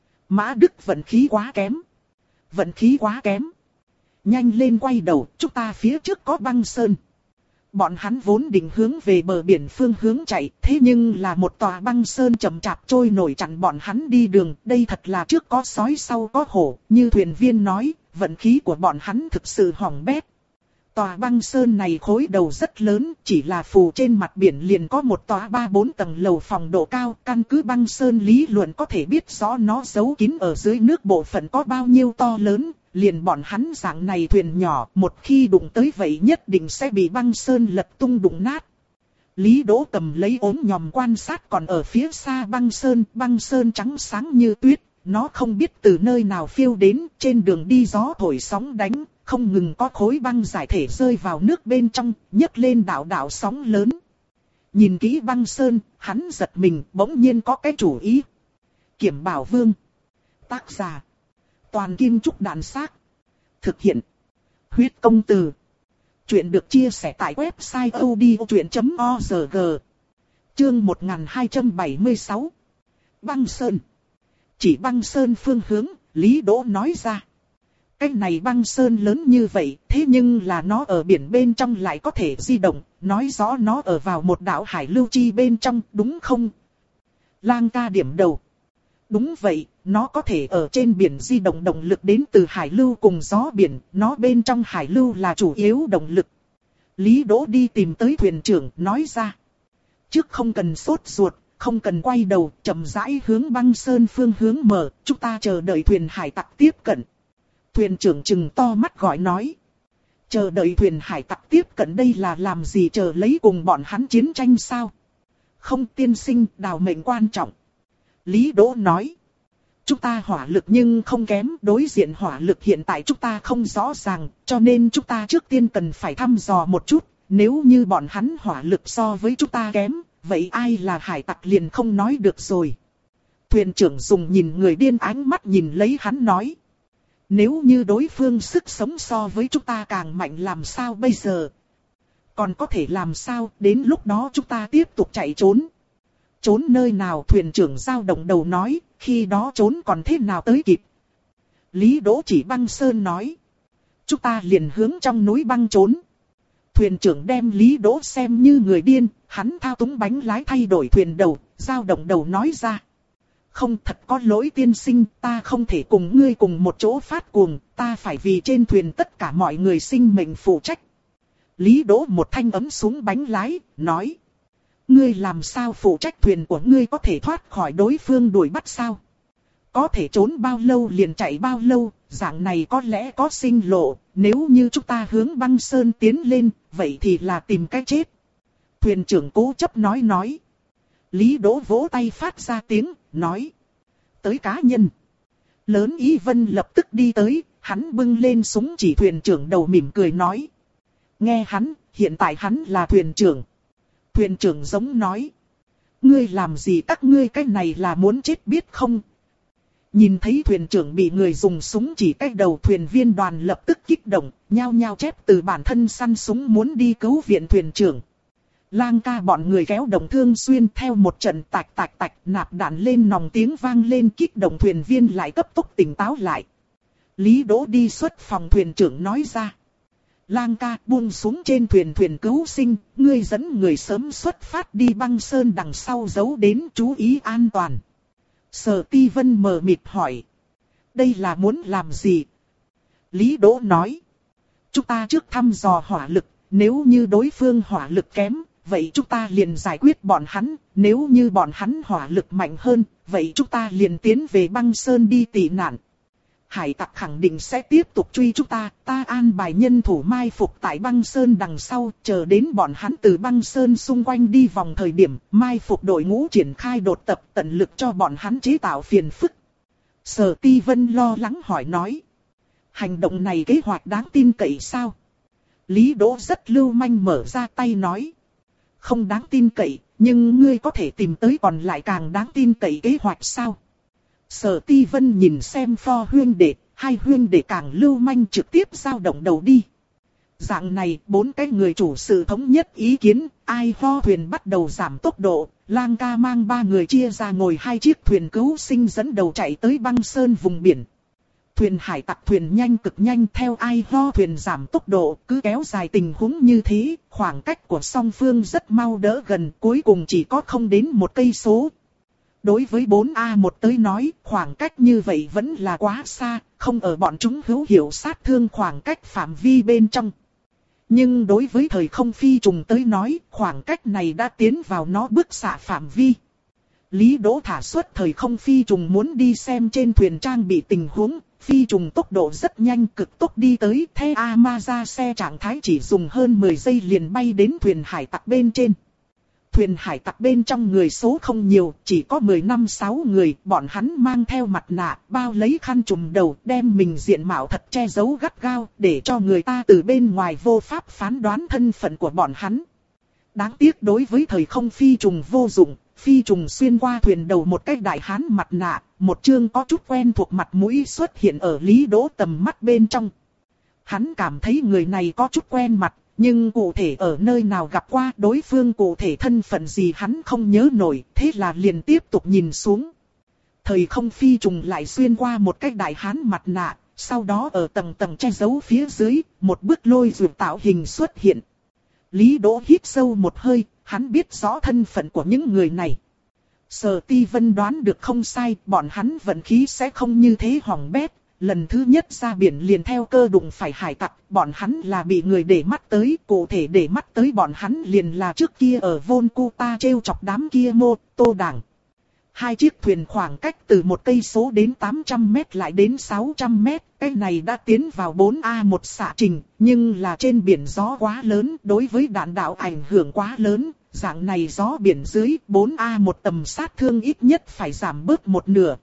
Mã Đức vận khí quá kém. Vận khí quá kém. Nhanh lên quay đầu, chúng ta phía trước có băng sơn. Bọn hắn vốn định hướng về bờ biển phương hướng chạy, thế nhưng là một tòa băng sơn chậm chạp trôi nổi chặn bọn hắn đi đường. Đây thật là trước có sói sau có hổ, như thuyền viên nói, vận khí của bọn hắn thực sự hỏng bét. Tòa băng sơn này khối đầu rất lớn, chỉ là phù trên mặt biển liền có một tòa ba bốn tầng lầu phòng độ cao. Căn cứ băng sơn lý luận có thể biết rõ nó giấu kín ở dưới nước bộ phận có bao nhiêu to lớn. Liền bọn hắn dạng này thuyền nhỏ, một khi đụng tới vậy nhất định sẽ bị băng sơn lật tung đụng nát. Lý Đỗ cầm lấy ốm nhòm quan sát còn ở phía xa băng sơn, băng sơn trắng sáng như tuyết, nó không biết từ nơi nào phiêu đến, trên đường đi gió thổi sóng đánh, không ngừng có khối băng giải thể rơi vào nước bên trong, nhấc lên đảo đảo sóng lớn. Nhìn kỹ băng sơn, hắn giật mình, bỗng nhiên có cái chủ ý. Kiểm Bảo Vương. Tác giả. Toàn Kim Trúc Đạn Xác. Thực hiện. Huyết Công Từ. Chuyện được chia sẻ tại website odchuyện chấm org. Chương một nghìn hai trăm bảy mươi sáu. Băng Sơn. Chỉ băng Sơn phương hướng, Lý Đỗ nói ra. Cái này băng Sơn lớn như vậy, thế nhưng là nó ở biển bên trong lại có thể di động, nói rõ nó ở vào một đảo hải lưu chi bên trong, đúng không? Lang ca điểm đầu. Đúng vậy, nó có thể ở trên biển di động, động lực đến từ hải lưu cùng gió biển, nó bên trong hải lưu là chủ yếu động lực. Lý Đỗ đi tìm tới thuyền trưởng, nói ra. Trước không cần sốt ruột, không cần quay đầu, chậm rãi hướng băng sơn phương hướng mở, chúng ta chờ đợi thuyền hải tặc tiếp cận. Thuyền trưởng trừng to mắt gọi nói. Chờ đợi thuyền hải tặc tiếp cận đây là làm gì, chờ lấy cùng bọn hắn chiến tranh sao? Không tiên sinh, đào mệnh quan trọng. Lý Đỗ nói. Chúng ta hỏa lực nhưng không kém, đối diện hỏa lực hiện tại chúng ta không rõ ràng, cho nên chúng ta trước tiên cần phải thăm dò một chút, nếu như bọn hắn hỏa lực so với chúng ta kém, vậy ai là hải tặc liền không nói được rồi. Thuyền trưởng dùng nhìn người điên ánh mắt nhìn lấy hắn nói. Nếu như đối phương sức sống so với chúng ta càng mạnh làm sao bây giờ? Còn có thể làm sao, đến lúc đó chúng ta tiếp tục chạy trốn. Trốn nơi nào, thuyền trưởng dao động đầu nói, khi đó trốn còn thế nào tới kịp. Lý Đỗ chỉ băng sơn nói. Chúng ta liền hướng trong núi băng trốn. Thuyền trưởng đem Lý Đỗ xem như người điên, hắn thao túng bánh lái thay đổi thuyền đầu, dao động đầu nói ra. Không, thật có lỗi tiên sinh, ta không thể cùng ngươi cùng một chỗ phát cuồng, ta phải vì trên thuyền tất cả mọi người sinh mệnh phụ trách. Lý Đỗ một thanh ấm xuống bánh lái, nói. Ngươi làm sao phụ trách thuyền của ngươi có thể thoát khỏi đối phương đuổi bắt sao? Có thể trốn bao lâu liền chạy bao lâu, dạng này có lẽ có sinh lộ, nếu như chúng ta hướng băng sơn tiến lên, vậy thì là tìm cái chết. Thuyền trưởng cố chấp nói nói. Lý Đỗ vỗ tay phát ra tiếng, nói. Tới cá nhân. Lớn Ý Vân lập tức đi tới, hắn bưng lên súng chỉ thuyền trưởng đầu mỉm cười nói. Nghe hắn, hiện tại hắn là thuyền trưởng. Thuyền trưởng giống nói. Ngươi làm gì các ngươi cái này là muốn chết biết không? Nhìn thấy thuyền trưởng bị người dùng súng chỉ cách đầu, thuyền viên đoàn lập tức kích động, nhao nhao chép từ bản thân săn súng muốn đi cứu viện thuyền trưởng. Lang ca bọn người kéo động thương xuyên theo một trận tạch tạch tạch, nạp đạn lên nòng tiếng vang lên, kích động thuyền viên lại cấp tốc tỉnh táo lại. Lý Đỗ đi xuất phòng, thuyền trưởng nói ra. Lang ca, buông xuống trên thuyền thuyền cứu sinh, ngươi dẫn người sớm xuất phát đi băng sơn đằng sau giấu đến, chú ý an toàn. Sở Ti Vân mờ mịt hỏi. Đây là muốn làm gì? Lý Đỗ nói. Chúng ta trước thăm dò hỏa lực, nếu như đối phương hỏa lực kém, vậy chúng ta liền giải quyết bọn hắn. Nếu như bọn hắn hỏa lực mạnh hơn, vậy chúng ta liền tiến về băng sơn đi tị nạn. Hải tặc khẳng định sẽ tiếp tục truy chúng ta, ta an bài nhân thủ mai phục tại băng sơn đằng sau, chờ đến bọn hắn từ băng sơn xung quanh đi vòng thời điểm, mai phục đội ngũ triển khai đột tập, tận lực cho bọn hắn chế tạo phiền phức. Sở Ti Vân lo lắng hỏi nói. Hành động này kế hoạch đáng tin cậy sao? Lý Đỗ rất lưu manh mở ra tay nói. Không đáng tin cậy, nhưng ngươi có thể tìm tới còn lại càng đáng tin cậy kế hoạch sao? Sở Ti Vân nhìn xem Pho huyên đệ, hai huyên đệ càng lưu manh trực tiếp giao động đầu đi. Dạng này, bốn cái người chủ sự thống nhất ý kiến, ai ho thuyền bắt đầu giảm tốc độ, Lang ca mang ba người chia ra ngồi hai chiếc thuyền cứu sinh dẫn đầu chạy tới băng sơn vùng biển. Thuyền hải tặc thuyền nhanh cực nhanh theo ai ho thuyền giảm tốc độ, cứ kéo dài tình huống như thế, khoảng cách của song phương rất mau đỡ gần, cuối cùng chỉ có không đến một cây số. Đối với bốn A một tới nói, khoảng cách như vậy vẫn là quá xa, không ở bọn chúng hữu hiệu sát thương khoảng cách phạm vi bên trong. Nhưng đối với thời không phi trùng tới nói, khoảng cách này đã tiến vào nó bức xạ phạm vi. Lý Đỗ thả xuất thời không phi trùng muốn đi xem trên thuyền trang bị tình huống, phi trùng tốc độ rất nhanh, cực tốc đi tới, the Amaza xe trạng thái chỉ dùng hơn mười giây liền bay đến thuyền hải tặc bên trên. Thuyền hải tặc bên trong người số không nhiều, chỉ có mười lăm sáu người, bọn hắn mang theo mặt nạ, bao lấy khăn trùm đầu, đem mình diện mạo thật che giấu gắt gao, để cho người ta từ bên ngoài vô pháp phán đoán thân phận của bọn hắn. Đáng tiếc đối với thời không phi trùng vô dụng, phi trùng xuyên qua thuyền đầu một cái đại hán mặt nạ, một chương có chút quen thuộc mặt mũi xuất hiện ở Lý Đỗ tầm mắt bên trong. Hắn cảm thấy người này có chút quen mặt. Nhưng cụ thể ở nơi nào gặp qua, đối phương cụ thể thân phận gì hắn không nhớ nổi, thế là liền tiếp tục nhìn xuống. Thời không phi trùng lại xuyên qua một cái đại hán mặt nạ, sau đó ở tầng tầng che giấu phía dưới, một bức lôi dược tạo hình xuất hiện. Lý Đỗ hít sâu một hơi, hắn biết rõ thân phận của những người này. Sở Ti Vân đoán được không sai, bọn hắn vận khí sẽ không như thế hỏng bét. Lần thứ nhất ra biển liền theo cơ đụng phải hải tặc, bọn hắn là bị người để mắt tới, cụ thể để mắt tới bọn hắn liền là trước kia ở Volcuta trêu chọc đám kia mô tô đảng. Hai chiếc thuyền khoảng cách từ một cây số đến tám trăm mét lại đến sáu trăm mét, cái này đã tiến vào bốn A một xạ trình, nhưng là trên biển gió quá lớn, đối với đạn đạo ảnh hưởng quá lớn, dạng này gió biển dưới bốn A một tầm sát thương ít nhất phải giảm bớt một nửa.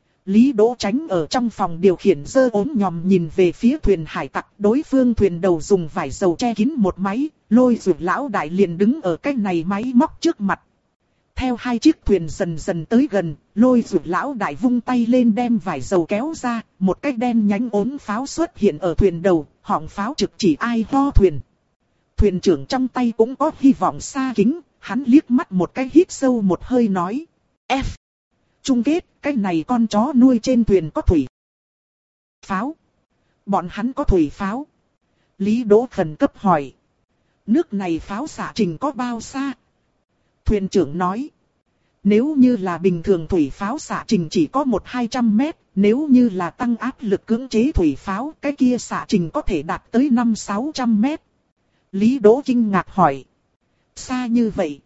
Lý Đỗ tránh ở trong phòng điều khiển dơ ốm nhòm nhìn về phía thuyền hải tặc, đối phương thuyền đầu dùng vải dầu che kín một máy, lôi dược lão đại liền đứng ở cái này máy móc trước mặt. Theo hai chiếc thuyền dần dần tới gần, lôi dược lão đại vung tay lên đem vải dầu kéo ra, một cái đen nhánh ốm pháo xuất hiện ở thuyền đầu, họng pháo trực chỉ ai ho thuyền. Thuyền trưởng trong tay cũng có hy vọng xa kính, hắn liếc mắt một cái hít sâu một hơi nói. F. Chung kết, cái này con chó nuôi trên thuyền có thủy pháo. Bọn hắn có thủy pháo. Lý Đỗ khẩn cấp hỏi. Nước này pháo xạ trình có bao xa? Thuyền trưởng nói. Nếu như là bình thường thủy pháo xạ trình chỉ có một hai trăm mét, nếu như là tăng áp lực cưỡng chế thủy pháo, cái kia xạ trình có thể đạt tới năm sáu trăm mét. Lý Đỗ kinh ngạc hỏi. Xa như vậy?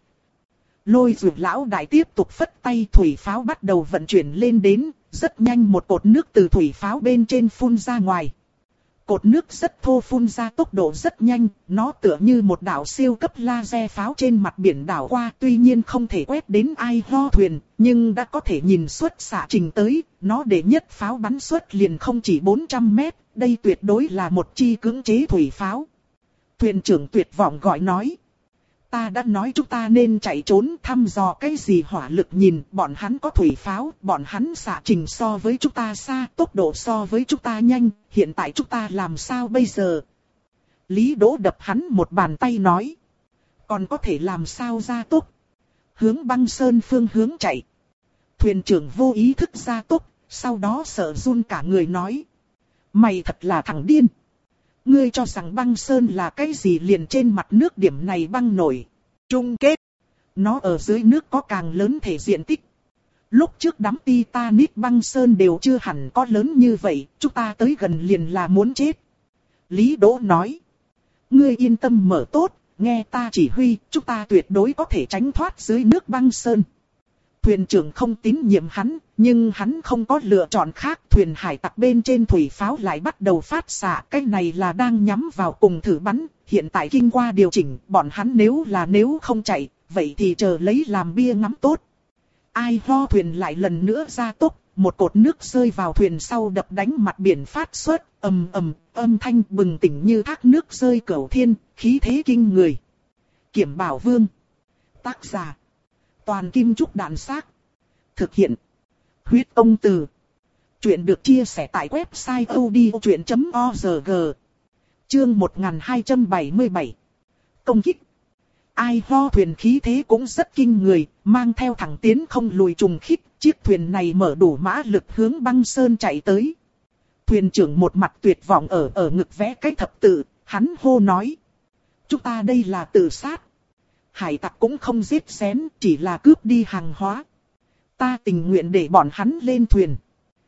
Lôi dược lão đại tiếp tục phất tay, thủy pháo bắt đầu vận chuyển lên đến, rất nhanh một cột nước từ thủy pháo bên trên phun ra ngoài. Cột nước rất thô phun ra tốc độ rất nhanh, nó tựa như một đạo siêu cấp laser pháo trên mặt biển đảo qua, tuy nhiên không thể quét đến ai ho thuyền, nhưng đã có thể nhìn xuất xạ trình tới, nó để nhất pháo bắn xuất liền không chỉ bốn trăm mét, đây tuyệt đối là một chi cưỡng chế thủy pháo. Thuyền trưởng tuyệt vọng gọi nói. Ta đã nói chúng ta nên chạy trốn, thăm dò cái gì hỏa lực, nhìn bọn hắn có thủy pháo, bọn hắn xạ trình so với chúng ta xa, tốc độ so với chúng ta nhanh, hiện tại chúng ta làm sao bây giờ? Lý Đỗ đập hắn một bàn tay nói. Còn có thể làm sao ra tốc? Hướng băng sơn phương hướng chạy. Thuyền trưởng vô ý thức ra tốc, sau đó sợ run cả người nói. Mày thật là thằng điên. Ngươi cho rằng băng sơn là cái gì, liền trên mặt nước điểm này băng nổi. Chung kết. Nó ở dưới nước có càng lớn thể diện tích. Lúc trước đám Titanic băng sơn đều chưa hẳn có lớn như vậy, chúng ta tới gần liền là muốn chết. Lý Đỗ nói. Ngươi yên tâm mở tốt, nghe ta chỉ huy, chúng ta tuyệt đối có thể tránh thoát dưới nước băng sơn. Thuyền trưởng không tín nhiệm hắn, nhưng hắn không có lựa chọn khác. Thuyền hải tặc bên trên thủy pháo lại bắt đầu phát xạ, cái này là đang nhắm vào cùng thử bắn. Hiện tại kinh qua điều chỉnh, bọn hắn nếu là nếu không chạy, vậy thì chờ lấy làm bia ngắm tốt. Ai ho thuyền lại lần nữa ra tốc, một cột nước rơi vào thuyền sau đập đánh mặt biển phát xuất, ầm ầm, âm thanh bừng tỉnh như thác nước rơi cửu thiên, khí thế kinh người. Kiểm Bảo Vương. Tác giả. Toàn Kim Trúc Đạn Xác. Thực hiện. Huyết Công Từ. Chuyện được chia sẻ tại website odchuyện chấm org. Chương một nghìn hai trăm bảy mươi bảy. Công kích. Ai ho thuyền khí thế cũng rất kinh người, mang theo thẳng tiến không lùi trùng khích, chiếc thuyền này mở đủ mã lực hướng băng sơn chạy tới. Thuyền trưởng một mặt tuyệt vọng ở ở ngực vẽ cái thập tự, hắn hô nói. Chúng ta đây là tự sát. Hải tặc cũng không giết xén, chỉ là cướp đi hàng hóa. Ta tình nguyện để bọn hắn lên thuyền.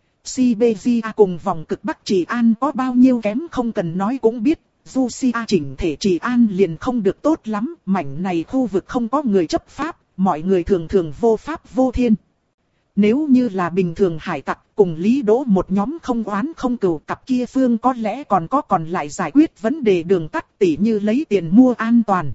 Siberia cùng vòng cực Bắc Trị An có bao nhiêu kém không cần nói cũng biết. Russia chỉnh thể Trị An liền không được tốt lắm. Mảnh này khu vực không có người chấp pháp, mọi người thường thường vô pháp vô thiên. Nếu như là bình thường hải tặc cùng Lý Đỗ một nhóm không oán không cừu, cặp kia phương có lẽ còn có còn lại giải quyết vấn đề đường tắt, tỉ như lấy tiền mua an toàn.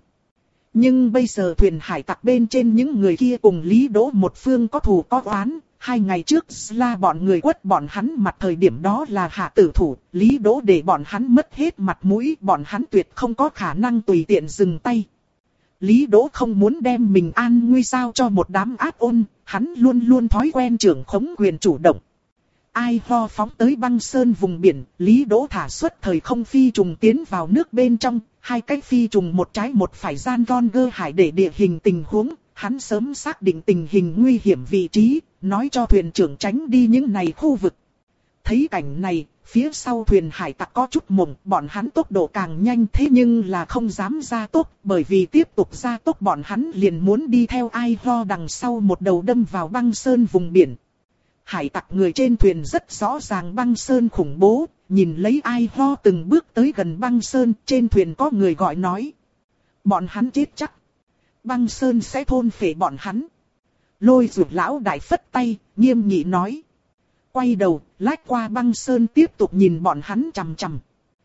Nhưng bây giờ thuyền hải tặc bên trên những người kia cùng Lý Đỗ một phương có thù có oán. Hai ngày trước là bọn người quất bọn hắn mặt, thời điểm đó là hạ tử thủ, Lý Đỗ để bọn hắn mất hết mặt mũi, bọn hắn tuyệt không có khả năng tùy tiện dừng tay. Lý Đỗ không muốn đem mình an nguy giao cho một đám ác ôn, hắn luôn luôn thói quen trưởng khống quyền chủ động. Ai ho phóng tới băng sơn vùng biển, Lý Đỗ thả xuất thời không phi trùng tiến vào nước bên trong, hai cái phi trùng một trái một phải gian con gơ hải để địa hình tình huống, hắn sớm xác định tình hình nguy hiểm vị trí, nói cho thuyền trưởng tránh đi những này khu vực. Thấy cảnh này, phía sau thuyền hải tặc có chút mộng, bọn hắn tốc độ càng nhanh thế nhưng là không dám ra tốc, bởi vì tiếp tục ra tốc bọn hắn liền muốn đi theo ai ho đằng sau một đầu đâm vào băng sơn vùng biển. Hải tặc người trên thuyền rất rõ ràng băng sơn khủng bố, nhìn lấy ai ho từng bước tới gần băng sơn, trên thuyền có người gọi nói. Bọn hắn chết chắc. Băng sơn sẽ thôn phệ bọn hắn. Lôi Dược lão đại phất tay, nghiêm nghị nói. Quay đầu, lách qua băng sơn tiếp tục nhìn bọn hắn chằm chằm.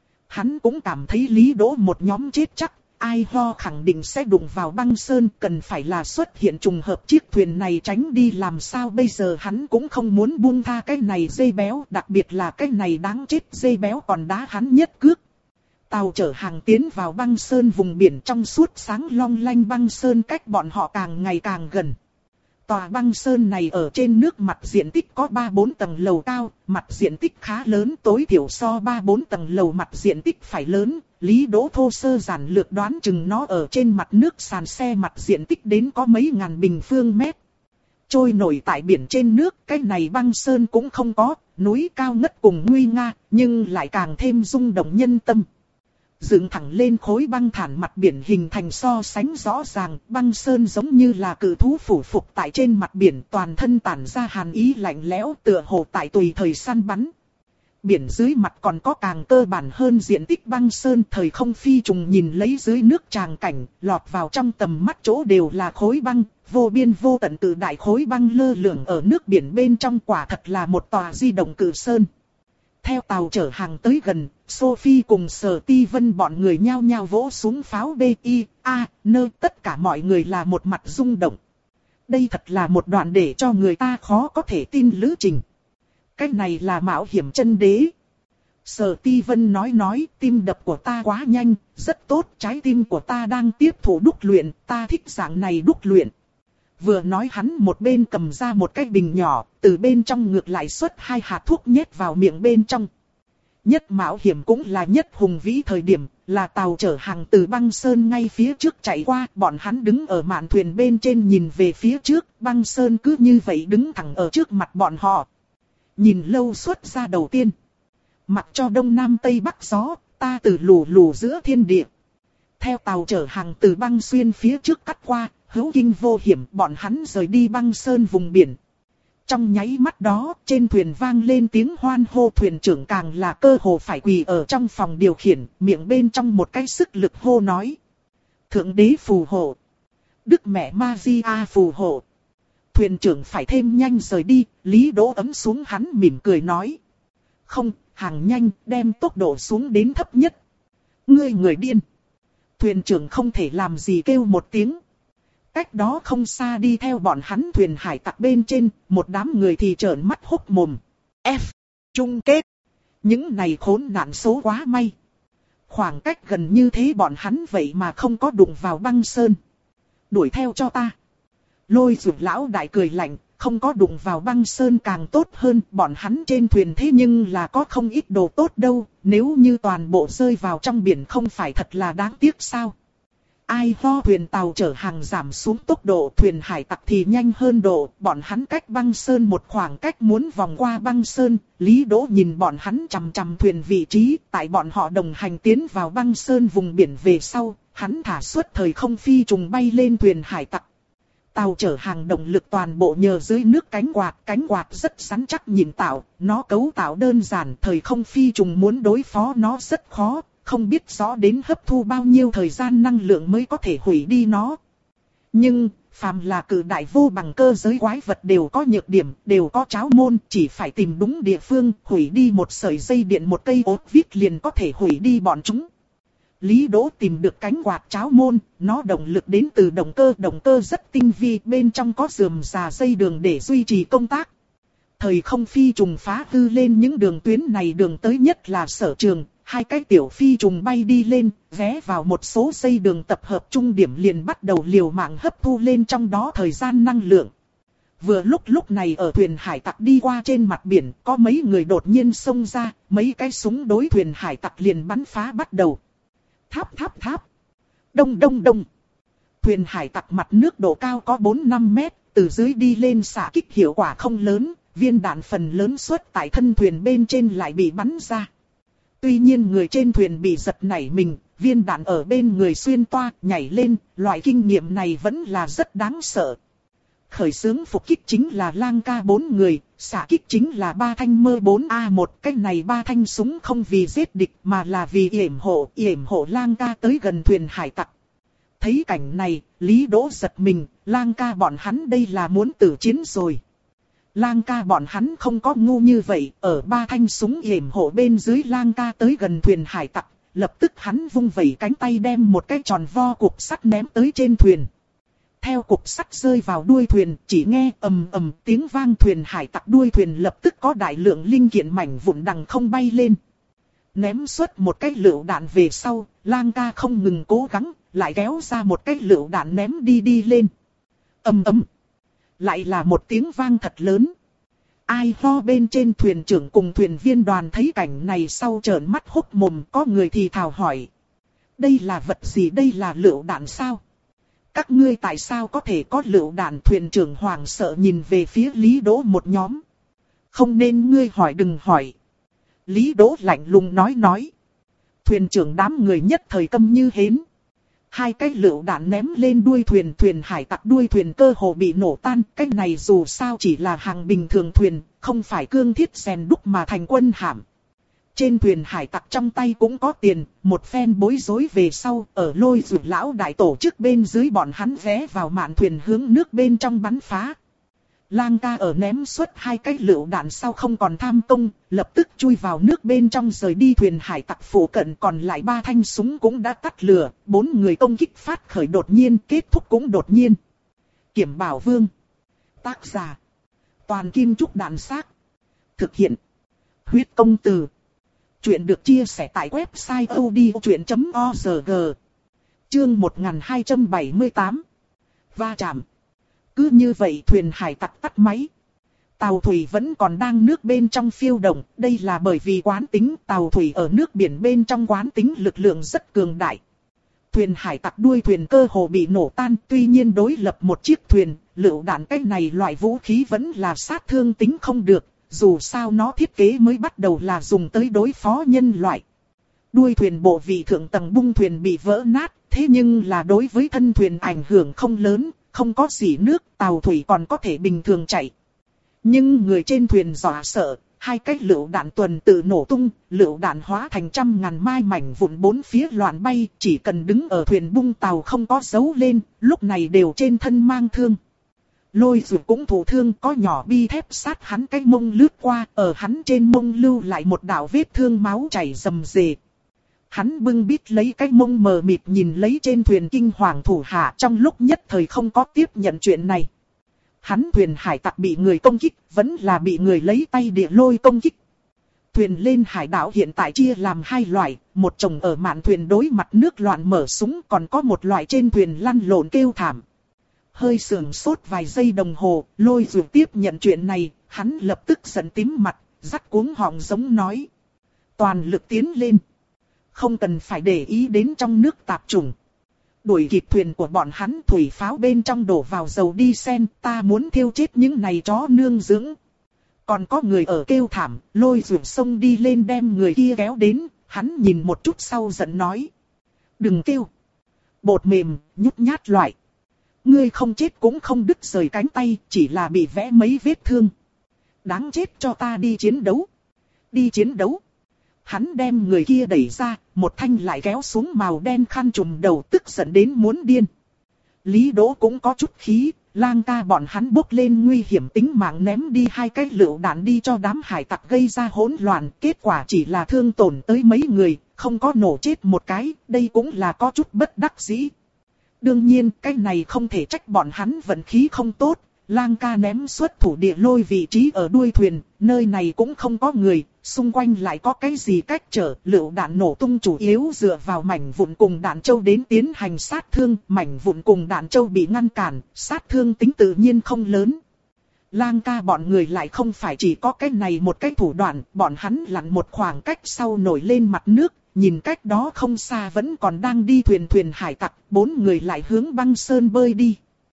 Hắn cũng cảm thấy Lý Đỗ một nhóm chết chắc, ai ho khẳng định sẽ đụng vào băng sơn, cần phải là xuất hiện trùng hợp chiếc thuyền này tránh đi, làm sao bây giờ hắn cũng không muốn buông tha cái này dây béo, đặc biệt là cái này đáng chết dây béo còn đá hắn nhất cước. Tàu chở hàng tiến vào băng sơn vùng biển trong suốt sáng long lanh, băng sơn cách bọn họ càng ngày càng gần. Tòa băng sơn này ở trên nước mặt diện tích có ba bốn tầng lầu cao, mặt diện tích khá lớn, tối thiểu so ba bốn tầng lầu mặt diện tích phải lớn. Lý Đỗ thô sơ giản lược đoán chừng nó ở trên mặt nước sàn xe mặt diện tích đến có mấy ngàn bình phương mét. Trôi nổi tại biển trên nước, cái này băng sơn cũng không có, núi cao ngất cùng nguy nga, nhưng lại càng thêm rung động nhân tâm. Dựng thẳng lên khối băng thản mặt biển hình thành so sánh rõ ràng, băng sơn giống như là cự thú phủ phục tại trên mặt biển, toàn thân tản ra hàn ý lạnh lẽo, tựa hồ tại tùy thời săn bắn. Biển dưới mặt còn có càng cơ bản hơn diện tích băng sơn, thời không phi trùng nhìn lấy dưới nước tràng cảnh, lọt vào trong tầm mắt chỗ đều là khối băng, vô biên vô tận từ đại khối băng lơ lửng ở nước biển bên trong, quả thật là một tòa di động cự sơn. Theo tàu chở hàng tới gần, Sophie cùng Sở Ti Vân bọn người nhao nhao vỗ xuống pháo B I A, nơi tất cả mọi người là một mặt rung động. Đây thật là một đoạn để cho người ta khó có thể tin lữ trình. Cái này là mạo hiểm chân đế. Sở Ti Vân nói nói, tim đập của ta quá nhanh, rất tốt, trái tim của ta đang tiếp thụ đúc luyện, ta thích dạng này đúc luyện. Vừa nói hắn một bên cầm ra một cái bình nhỏ, từ bên trong ngược lại xuất hai hạt thuốc nhét vào miệng bên trong. Nhất mạo hiểm cũng là nhất hùng vĩ thời điểm, là tàu chở hàng từ băng sơn ngay phía trước chạy qua, bọn hắn đứng ở mạn thuyền bên trên nhìn về phía trước, băng sơn cứ như vậy đứng thẳng ở trước mặt bọn họ. Nhìn lâu xuất ra đầu tiên. Mặc cho đông nam tây bắc gió, ta từ lù lù giữa thiên địa. Theo tàu chở hàng từ băng xuyên phía trước cắt qua, hữu kinh vô hiểm, bọn hắn rời đi băng sơn vùng biển. Trong nháy mắt đó, trên thuyền vang lên tiếng hoan hô, thuyền trưởng càng là cơ hồ phải quỳ ở trong phòng điều khiển, miệng bên trong một cái sức lực hô nói. Thượng đế phù hộ. Đức mẹ Maria phù hộ. Thuyền trưởng phải thêm nhanh rời đi, Lý Đỗ ấm xuống hắn mỉm cười nói. Không, hàng nhanh, đem tốc độ xuống đến thấp nhất. Ngươi người điên. Thuyền trưởng không thể làm gì kêu một tiếng. Cách đó không xa đi theo bọn hắn thuyền hải tặc bên trên, một đám người thì trợn mắt hốc mồm. F. Chung kết. Những này khốn nạn số quá may. Khoảng cách gần như thế bọn hắn vậy mà không có đụng vào băng sơn. Đuổi theo cho ta. Lôi Dược lão đại cười lạnh, không có đụng vào băng sơn càng tốt hơn, bọn hắn trên thuyền thế nhưng là có không ít đồ tốt đâu, nếu như toàn bộ rơi vào trong biển không phải thật là đáng tiếc sao. Ai ho, thuyền tàu chở hàng giảm xuống tốc độ, thuyền hải tặc thì nhanh hơn độ, bọn hắn cách băng sơn một khoảng cách muốn vòng qua băng sơn, Lý Đỗ nhìn bọn hắn chằm chằm thuyền vị trí, tại bọn họ đồng hành tiến vào băng sơn vùng biển về sau, hắn thả xuất thời không phi trùng bay lên thuyền hải tặc. Tàu chở hàng động lực toàn bộ nhờ dưới nước cánh quạt, cánh quạt rất rắn chắc nhịn tạo, nó cấu tạo đơn giản, thời không phi trùng muốn đối phó nó rất khó, không biết rõ đến hấp thu bao nhiêu thời gian năng lượng mới có thể hủy đi nó. Nhưng, phàm là cử đại vô bằng cơ giới quái vật đều có nhược điểm, đều có tráo môn, chỉ phải tìm đúng địa phương, hủy đi một sợi dây điện một cây ốp vít liền có thể hủy đi bọn chúng. Lý Đỗ tìm được cánh quạt tráo môn, nó động lực đến từ động cơ, động cơ rất tinh vi, bên trong có rườm rà dây đường để duy trì công tác. Thời không phi trùng phá hư lên những đường tuyến này, đường tới nhất là Sở Trường, hai cái tiểu phi trùng bay đi lên, vé vào một số dây đường tập hợp trung điểm liền bắt đầu liều mạng hấp thu lên trong đó thời gian năng lượng. Vừa lúc lúc này ở thuyền hải tặc đi qua trên mặt biển, có mấy người đột nhiên xông ra, mấy cái súng đối thuyền hải tặc liền bắn phá bắt đầu. Tháp tháp tháp. Đông đông đông. Thuyền hải tặc mặt nước độ cao có bốn đến năm mét, từ dưới đi lên xạ kích hiệu quả không lớn, viên đạn phần lớn xuất tại thân thuyền bên trên lại bị bắn ra. Tuy nhiên người trên thuyền bị giật nảy mình, viên đạn ở bên người xuyên toa, nhảy lên, loại kinh nghiệm này vẫn là rất đáng sợ. Khởi xướng phục kích chính là lang ca bốn người, xạ kích chính là ba thanh mơ bốn A một. Cái này ba thanh súng không vì giết địch mà là vì yểm hộ, yểm hộ lang ca tới gần thuyền hải tặc. Thấy cảnh này, Lý Đỗ giật mình, lang ca bọn hắn đây là muốn tử chiến rồi. Lang ca bọn hắn không có ngu như vậy, ở ba thanh súng yểm hộ bên dưới lang ca tới gần thuyền hải tặc, lập tức hắn vung vẩy cánh tay đem một cái tròn vo cục sắt ném tới trên thuyền. Theo cục sắt rơi vào đuôi thuyền, chỉ nghe ầm ầm tiếng vang, thuyền hải tặc đuôi thuyền lập tức có đại lượng linh kiện mảnh vụn đằng không bay lên. Ném xuất một cái lựu đạn về sau, lang ca không ngừng cố gắng, lại kéo ra một cái lựu đạn ném đi đi lên. Ầm ầm. Lại là một tiếng vang thật lớn. Ai ho, bên trên thuyền trưởng cùng thuyền viên đoàn thấy cảnh này sau trợn mắt hốc mồm, có người thì thào hỏi. Đây là vật gì, đây là lựu đạn sao? Các ngươi tại sao có thể có lựu đạn? Thuyền trưởng hoảng sợ nhìn về phía Lý Đỗ một nhóm. Không nên ngươi hỏi, đừng hỏi. Lý Đỗ lạnh lùng nói nói. Thuyền trưởng đám người nhất thời câm như hến. Hai cái lựu đạn ném lên đuôi thuyền, thuyền hải tặc đuôi thuyền cơ hồ bị nổ tan. Cái này dù sao chỉ là hàng bình thường thuyền, không phải cương thiết rèn đúc mà thành quân hạm. Trên thuyền hải tặc trong tay cũng có tiền, một phen bối rối về sau, ở Lôi Dược lão đại tổ chức bên dưới bọn hắn vé vào mạn thuyền hướng nước bên trong bắn phá. Lang ca ở ném xuất hai cái lựu đạn sau không còn tham công, lập tức chui vào nước bên trong rời đi. Thuyền hải tặc phụ cận còn lại ba thanh súng cũng đã tắt lửa, bốn người công kích phát khởi đột nhiên, kết thúc cũng đột nhiên. Kiểm Bảo Vương. Tác giả. Toàn Kim Trúc Đạn Xác. Thực hiện. Huyết Công Từ. Chuyện được chia sẻ tại website odchuyện chấm org. Chương một nghìn hai trăm bảy mươi tám. Va chạm. Cứ như vậy thuyền hải tặc tắt máy. Tàu thủy vẫn còn đang nước bên trong phiêu động, đây là bởi vì quán tính tàu thủy ở nước biển bên trong quán tính lực lượng rất cường đại. Thuyền hải tặc đuôi thuyền cơ hồ bị nổ tan, tuy nhiên đối lập một chiếc thuyền, lựu đạn cái này loại vũ khí vẫn là sát thương tính không được, dù sao nó thiết kế mới bắt đầu là dùng tới đối phó nhân loại. Đuôi thuyền bộ vị thượng tầng bung thuyền bị vỡ nát, thế nhưng là đối với thân thuyền ảnh hưởng không lớn, không có gì nước, tàu thủy còn có thể bình thường chạy. Nhưng người trên thuyền dọa sợ, hai cái lựu đạn tuần tự nổ tung, lựu đạn hóa thành trăm ngàn mai mảnh vụn bốn phía loạn bay, chỉ cần đứng ở thuyền bung tàu không có dấu lên, lúc này đều trên thân mang thương. Lôi Dụ cũng thụ thương, có nhỏ bi thép sát hắn cái mông lướt qua, ở hắn trên mông lưu lại một đạo vết thương máu chảy rầm rề. Hắn bưng bít lấy cái mông mờ mịt nhìn lấy trên thuyền kinh hoàng thủ hạ, trong lúc nhất thời không có tiếp nhận chuyện này. Hắn thuyền hải tặc bị người công kích, vẫn là bị người lấy tay địa lôi công kích. Thuyền lên hải đảo hiện tại chia làm hai loại, một chồng ở mạn thuyền đối mặt nước loạn mở súng, còn có một loại trên thuyền lăn lộn kêu thảm. Hơi sườn sốt vài giây đồng hồ, Lôi Dụ tiếp nhận chuyện này, hắn lập tức giận tím mặt, rắc cuống họng giống nói. Toàn lực tiến lên. Không cần phải để ý đến trong nước tạp trùng. Đuổi kịp thuyền của bọn hắn, thủy pháo bên trong đổ vào dầu đi sen, ta muốn thiêu chết những này chó nương dưỡng. Còn có người ở kêu thảm, Lôi Dụ xông đi lên đem người kia kéo đến, hắn nhìn một chút sau giận nói. Đừng kêu. Bột mềm, nhút nhát loại. Ngươi không chết cũng không đứt rời cánh tay, chỉ là bị vẽ mấy vết thương. Đáng chết, cho ta đi chiến đấu. Đi chiến đấu. Hắn đem người kia đẩy ra, một thanh lại kéo xuống màu đen khăn trùm đầu, tức giận đến muốn điên. Lý Đỗ cũng có chút khí, Lang ca bọn hắn bốc lên nguy hiểm tính mạng ném đi hai cái lựu đạn đi cho đám hải tặc gây ra hỗn loạn, kết quả chỉ là thương tổn tới mấy người, không có nổ chết một cái, đây cũng là có chút bất đắc dĩ. Đương nhiên, cái này không thể trách bọn hắn vận khí không tốt. Lang ca ném xuất thủ địa lôi vị trí ở đuôi thuyền, nơi này cũng không có người, xung quanh lại có cái gì cách trở, lựu đạn nổ tung chủ yếu dựa vào mảnh vụn cùng đạn châu đến tiến hành sát thương, mảnh vụn cùng đạn châu bị ngăn cản, sát thương tính tự nhiên không lớn. Lang ca bọn người lại không phải chỉ có cái này một cái thủ đoạn, bọn hắn lặn một khoảng cách sau nổi lên mặt nước, nhìn cách đó không xa vẫn còn đang đi thuyền thuyền hải tặc, bốn người lại hướng băng sơn bơi đi.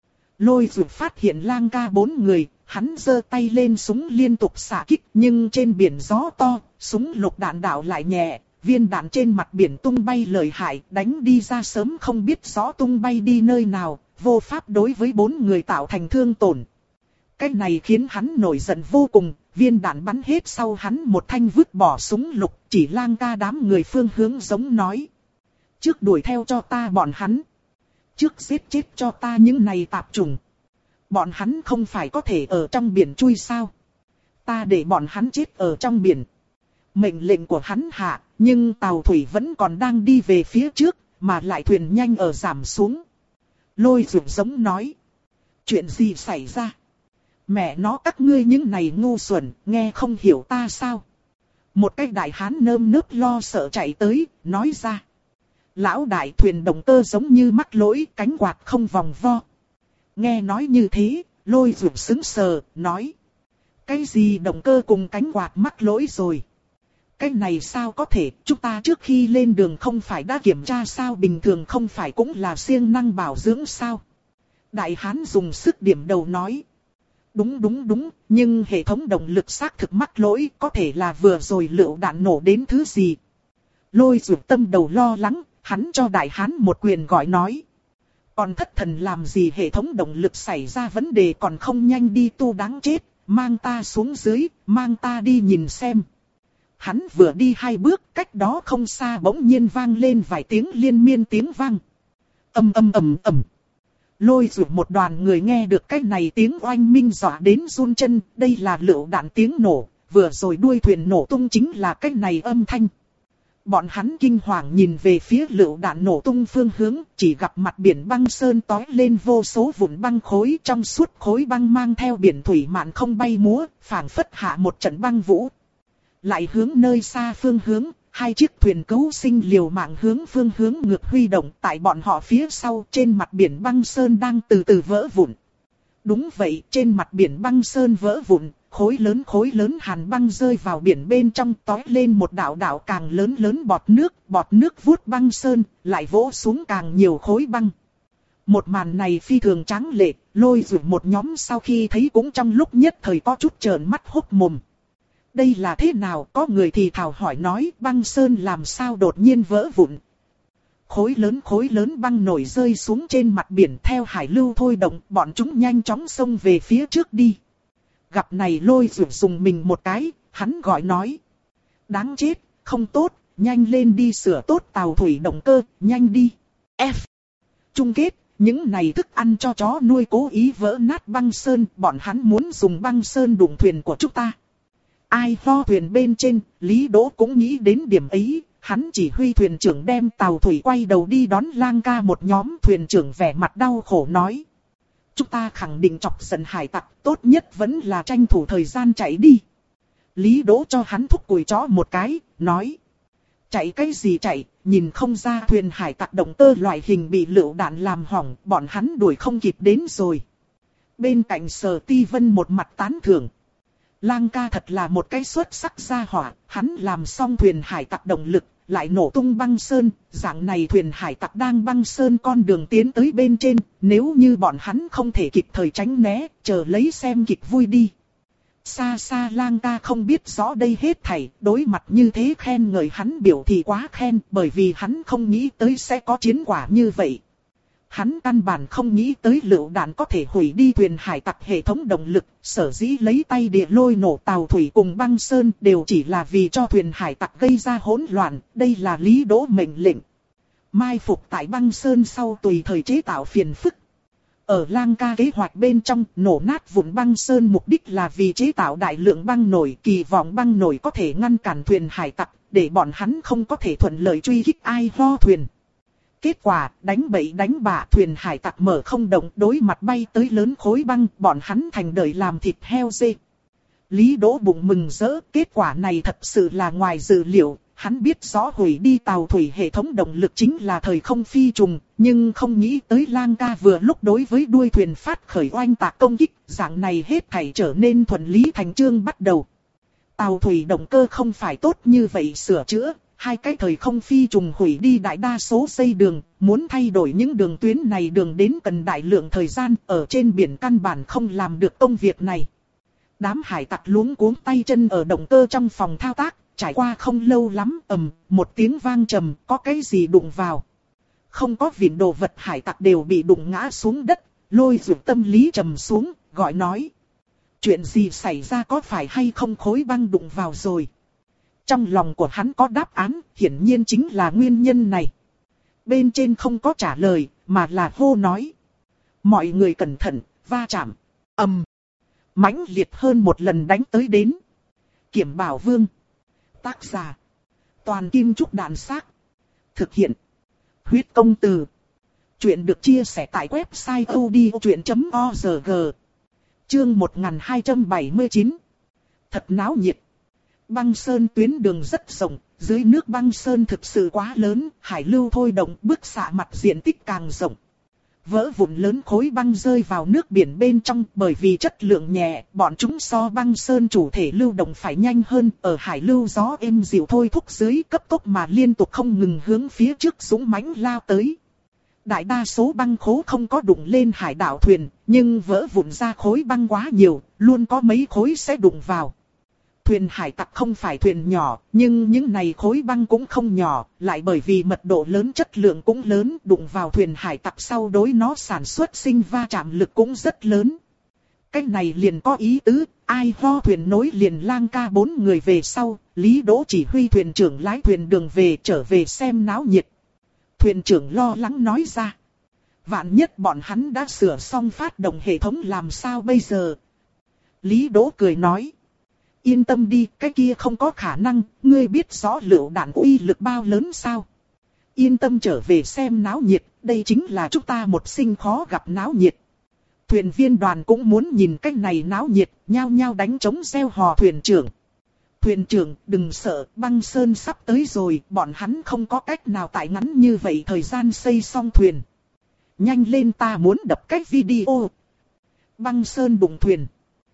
Lôi Dụ phát hiện Lang ca bốn người, hắn giơ tay lên súng liên tục xạ kích, nhưng trên biển gió to, súng lục đạn đạo lại nhẹ, viên đạn trên mặt biển tung bay lợi hại, đánh đi ra sớm không biết rõ tung bay đi nơi nào, vô pháp đối với bốn người tạo thành thương tổn. Cái này khiến hắn nổi giận vô cùng, viên đạn bắn hết sau hắn một thanh vứt bỏ súng lục, chỉ Lang ca đám người phương hướng giống nói. Trước đuổi theo cho ta bọn hắn. Trước giết chết cho ta những này tạp trùng. Bọn hắn không phải có thể ở trong biển chui sao? Ta để bọn hắn chết ở trong biển. Mệnh lệnh của hắn hạ, nhưng tàu thủy vẫn còn đang đi về phía trước, mà lại thuyền nhanh ở giảm xuống. Lôi Dụ giống nói. Chuyện gì xảy ra? Mẹ nó các ngươi những này ngu xuẩn, nghe không hiểu ta sao? Một cái đại hán nơm nớp lo sợ chạy tới, nói ra. Lão đại, thuyền động cơ giống như mắc lỗi, cánh quạt không vòng vo. Nghe nói như thế, Lôi Dụ sững sờ, nói. Cái gì động cơ cùng cánh quạt mắc lỗi rồi? Cái này sao có thể, chúng ta trước khi lên đường không phải đã kiểm tra sao, bình thường không phải cũng là siêng năng bảo dưỡng sao? Đại hán dùng sức điểm đầu nói. Đúng đúng đúng, nhưng hệ thống động lực xác thực mắc lỗi, có thể là vừa rồi lựu đạn nổ đến thứ gì. Lôi Dụ tâm đầu lo lắng, hắn cho đại hán một quyền gọi nói. Còn thất thần làm gì, hệ thống động lực xảy ra vấn đề còn không nhanh đi tu đáng chết, mang ta xuống dưới, mang ta đi nhìn xem. Hắn vừa đi hai bước, cách đó không xa bỗng nhiên vang lên vài tiếng liên miên tiếng vang. Ầm ầm ầm ầm. Lôi Dụ một đoàn người nghe được cái này tiếng oanh minh dọa đến run chân, đây là lựu đạn tiếng nổ, vừa rồi đuôi thuyền nổ tung chính là cái này âm thanh. Bọn hắn kinh hoàng nhìn về phía lựu đạn nổ tung phương hướng, chỉ gặp mặt biển băng sơn tói lên vô số vụn băng khối, trong suốt khối băng mang theo biển thủy mạn không bay múa, phảng phất hạ một trận băng vũ. lại hướng nơi xa phương hướng, hai chiếc thuyền cứu sinh liều mạng hướng phương hướng ngược huy động, tại bọn họ phía sau trên mặt biển băng sơn đang từ từ vỡ vụn. Đúng vậy, trên mặt biển băng sơn vỡ vụn, khối lớn khối lớn hàn băng rơi vào biển bên trong, tóe lên một đạo đạo càng lớn lớn bọt nước, bọt nước vuốt băng sơn, lại vỗ xuống càng nhiều khối băng. Một màn này phi thường tráng lệ, Lôi Dụ một nhóm sau khi thấy cũng trong lúc nhất thời có chút trợn mắt hốt mồm. Đây là thế nào? Có người thì thào hỏi nói, băng sơn làm sao đột nhiên vỡ vụn. Khối lớn khối lớn băng nổi rơi xuống trên mặt biển theo hải lưu thôi động, bọn chúng nhanh chóng xông về phía trước đi. Gặp này Lôi Dụ dùng mình một cái, hắn gọi nói. Đáng chết, không tốt, nhanh lên đi sửa tốt tàu thủy động cơ, nhanh đi. F. Chung kết, những này thức ăn cho chó nuôi cố ý vỡ nát băng sơn, bọn hắn muốn dùng băng sơn đụng thuyền của chúng ta. Ai ho thuyền bên trên, Lý Đỗ cũng nghĩ đến điểm ấy, hắn chỉ huy thuyền trưởng đem tàu thủy quay đầu đi đón Lang Ca một nhóm. Thuyền trưởng vẻ mặt đau khổ nói. Chúng ta khẳng định chọc giận hải tặc, tốt nhất vẫn là tranh thủ thời gian chạy đi. Lý Đỗ cho hắn thúc cùi chó một cái, nói. Chạy cái gì chạy, nhìn không ra thuyền hải tặc động cơ loại hình bị lựu đạn làm hỏng, bọn hắn đuổi không kịp đến rồi. Bên cạnh Sở Ti Vân một mặt tán thưởng. Lang Ca thật là một cái xuất sắc gia hỏa, hắn làm xong thuyền hải tặc động lực, lại nổ tung băng sơn, dạng này thuyền hải tặc đang băng sơn con đường tiến tới bên trên, nếu như bọn hắn không thể kịp thời tránh né, chờ lấy xem kịch vui đi. Xa xa Lang Ca không biết rõ đây hết thảy, đối mặt như thế khen ngợi hắn biểu thì quá khen, bởi vì hắn không nghĩ tới sẽ có chiến quả như vậy. Hắn căn bản không nghĩ tới lựu đạn có thể hủy đi thuyền hải tặc hệ thống động lực, sở dĩ lấy tay địa lôi nổ tàu thủy cùng băng sơn đều chỉ là vì cho thuyền hải tặc gây ra hỗn loạn, đây là Lý Đỗ mệnh lệnh. Mai phục tại băng sơn sau tùy thời chế tạo phiền phức. Ở Lang Ca kế hoạch bên trong, nổ nát vụn băng sơn mục đích là vì chế tạo đại lượng băng nổi, kỳ vọng băng nổi có thể ngăn cản thuyền hải tặc, để bọn hắn không có thể thuận lợi truy kích ai ho thuyền. Kết quả, đánh bậy đánh bạ thuyền hải tặc mở không động, đối mặt bay tới lớn khối băng, bọn hắn thành đời làm thịt heo dê. Lý Đỗ bụng mừng rỡ, kết quả này thật sự là ngoài dự liệu, hắn biết rõ hủy đi tàu thủy hệ thống động lực chính là thời không phi trùng, nhưng không nghĩ tới Lang Ca vừa lúc đối với đuôi thuyền phát khởi oanh tạc công kích, dạng này hết thảy trở nên thuận lý thành chương bắt đầu. Tàu thủy động cơ không phải tốt như vậy sửa chữa. Hai cái thời không phi trùng hủy đi đại đa số dây đường, muốn thay đổi những đường tuyến này đường đến cần đại lượng thời gian, ở trên biển căn bản không làm được công việc này. Đám hải tặc luống cuống tay chân ở động cơ trong phòng thao tác, trải qua không lâu lắm, ầm, một tiếng vang trầm, có cái gì đụng vào. Không có vịn đồ vật hải tặc đều bị đụng ngã xuống đất, Lôi Dụ tâm lý trầm xuống, gọi nói. Chuyện gì xảy ra, có phải hay không khối băng đụng vào rồi? Trong lòng của hắn có đáp án, hiển nhiên chính là nguyên nhân này. Bên trên không có trả lời, mà là hô nói. Mọi người cẩn thận, va chạm, ầm, mãnh liệt hơn một lần đánh tới đến. Kiểm Bảo Vương. Tác giả. Toàn Kim Trúc Đạn Xác. Thực hiện. Huyết Công Từ. Chuyện được chia sẻ tại website odchuyện chấm org. Chương một nghìn hai trăm bảy mươi chín. Thật náo nhiệt. Băng sơn tuyến đường rất rộng, dưới nước băng sơn thực sự quá lớn, hải lưu thôi động bức xạ mặt diện tích càng rộng. Vỡ vụn lớn khối băng rơi vào nước biển bên trong, bởi vì chất lượng nhẹ, bọn chúng so băng sơn chủ thể lưu động phải nhanh hơn, ở hải lưu gió êm dịu thôi thúc dưới cấp tốc mà liên tục không ngừng hướng phía trước dũng mãnh lao tới. Đại đa số băng khố không có đụng lên hải đảo thuyền, nhưng vỡ vụn ra khối băng quá nhiều, luôn có mấy khối sẽ đụng vào. Thuyền hải tặc không phải thuyền nhỏ, nhưng những này khối băng cũng không nhỏ, lại bởi vì mật độ lớn chất lượng cũng lớn, đụng vào thuyền hải tặc sau đối nó sản xuất sinh va chạm lực cũng rất lớn. Cái này liền có ý tứ, ai ho thuyền nối liền Lang Ca bốn người về sau, Lý Đỗ chỉ huy thuyền trưởng lái thuyền đường về trở về xem náo nhiệt. Thuyền trưởng lo lắng nói ra. Vạn nhất bọn hắn đã sửa xong phát động hệ thống làm sao bây giờ? Lý Đỗ cười nói. Yên tâm đi, cái kia không có khả năng, ngươi biết rõ lựu đạn uy lực bao lớn sao? Yên tâm trở về xem náo nhiệt, đây chính là chúng ta một sinh khó gặp náo nhiệt. Thuyền viên đoàn cũng muốn nhìn cái này náo nhiệt, nhao nhao đánh trống reo hò thuyền trưởng. Thuyền trưởng, đừng sợ, băng sơn sắp tới rồi, bọn hắn không có cách nào tại ngắn như vậy thời gian xây xong thuyền. Nhanh lên, ta muốn đập cái video. Băng sơn đụng thuyền.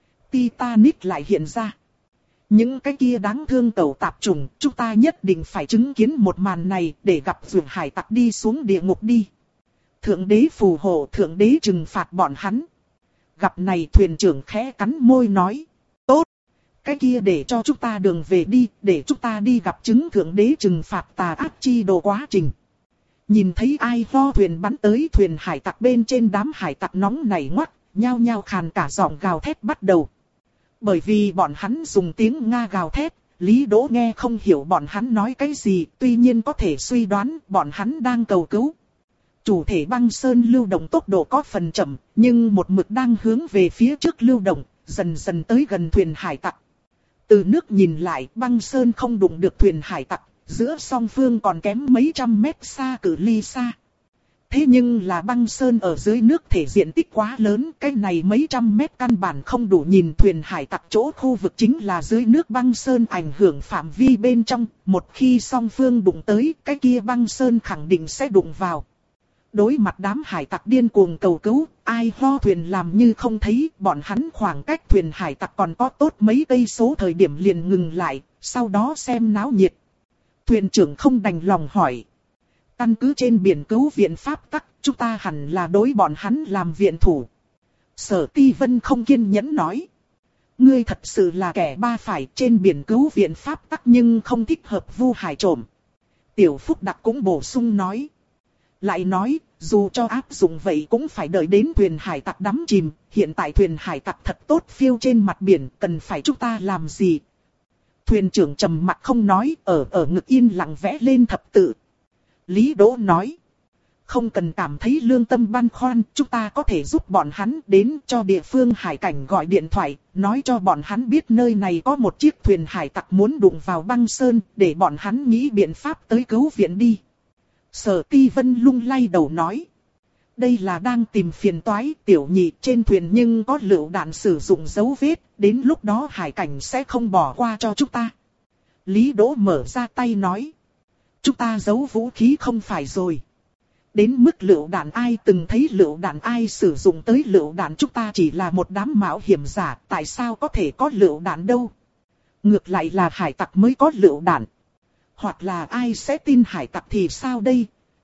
Titanic lại hiện ra. Những cái kia đáng thương tàu tạp trùng, chúng ta nhất định phải chứng kiến một màn này để gặp vượt hải tặc đi xuống địa ngục đi. Thượng đế phù hộ, thượng đế trừng phạt bọn hắn. Gặp này thuyền trưởng khẽ cắn môi nói. Tốt, cái kia để cho chúng ta đường về đi, để chúng ta đi gặp chứng thượng đế trừng phạt tà ác chi đồ quá trình. Nhìn thấy ai ho thuyền bắn tới thuyền hải tặc bên trên, đám hải tặc nóng nảy ngoắt, nhao nhao khàn cả giọng gào thét bắt đầu. Bởi vì bọn hắn dùng tiếng Nga gào thét, Lý Đỗ nghe không hiểu bọn hắn nói cái gì, tuy nhiên có thể suy đoán bọn hắn đang cầu cứu. Chủ thể băng sơn lưu động tốc độ có phần chậm, nhưng một mực đang hướng về phía trước lưu động, dần dần tới gần thuyền hải tặc. Từ nước nhìn lại, băng sơn không đụng được thuyền hải tặc, giữa song phương còn kém mấy trăm mét xa cự ly xa. Thế nhưng là băng sơn ở dưới nước thể diện tích quá lớn, cái này mấy trăm mét căn bản không đủ nhìn thuyền hải tặc chỗ khu vực chính là dưới nước băng sơn ảnh hưởng phạm vi bên trong, một khi song phương đụng tới, cái kia băng sơn khẳng định sẽ đụng vào. Đối mặt đám hải tặc điên cuồng cầu cứu, ai ho thuyền làm như không thấy, bọn hắn khoảng cách thuyền hải tặc còn có tốt mấy cây số thời điểm liền ngừng lại, sau đó xem náo nhiệt. Thuyền trưởng không đành lòng hỏi. Căn cứ trên biển cứu viện pháp tắc, chúng ta hẳn là đối bọn hắn làm viện thủ. Sở Ti Vân không kiên nhẫn nói. Ngươi thật sự là kẻ ba phải, trên biển cứu viện pháp tắc nhưng không thích hợp vu hải trộm. Tiểu Phúc Đặc cũng bổ sung nói. Lại nói, dù cho áp dụng vậy cũng phải đợi đến thuyền hải tặc đắm chìm, hiện tại thuyền hải tặc thật tốt phiêu trên mặt biển, cần phải chúng ta làm gì? Thuyền trưởng trầm mặc không nói, ở ở ngực yên lặng vẽ lên thập tự. Lý Đỗ nói, không cần cảm thấy lương tâm băn khoăn, chúng ta có thể giúp bọn hắn đến cho địa phương hải cảnh gọi điện thoại, nói cho bọn hắn biết nơi này có một chiếc thuyền hải tặc muốn đụng vào băng sơn, để bọn hắn nghĩ biện pháp tới cứu viện đi. Sở Ti Vân lung lay đầu nói, đây là đang tìm phiền toái, tiểu nhị, trên thuyền nhưng có lựu đạn sử dụng dấu vết, đến lúc đó hải cảnh sẽ không bỏ qua cho chúng ta. Lý Đỗ mở ra tay nói, chúng ta giấu vũ khí không phải rồi. Đến mức lựu đạn, ai từng thấy lựu đạn, ai sử dụng tới lựu đạn, chúng ta chỉ là một đám mạo hiểm giả, tại sao có thể có lựu đạn đâu? Ngược lại là hải tặc mới có lựu đạn. Hoặc là ai sẽ tin hải tặc thì sao đây?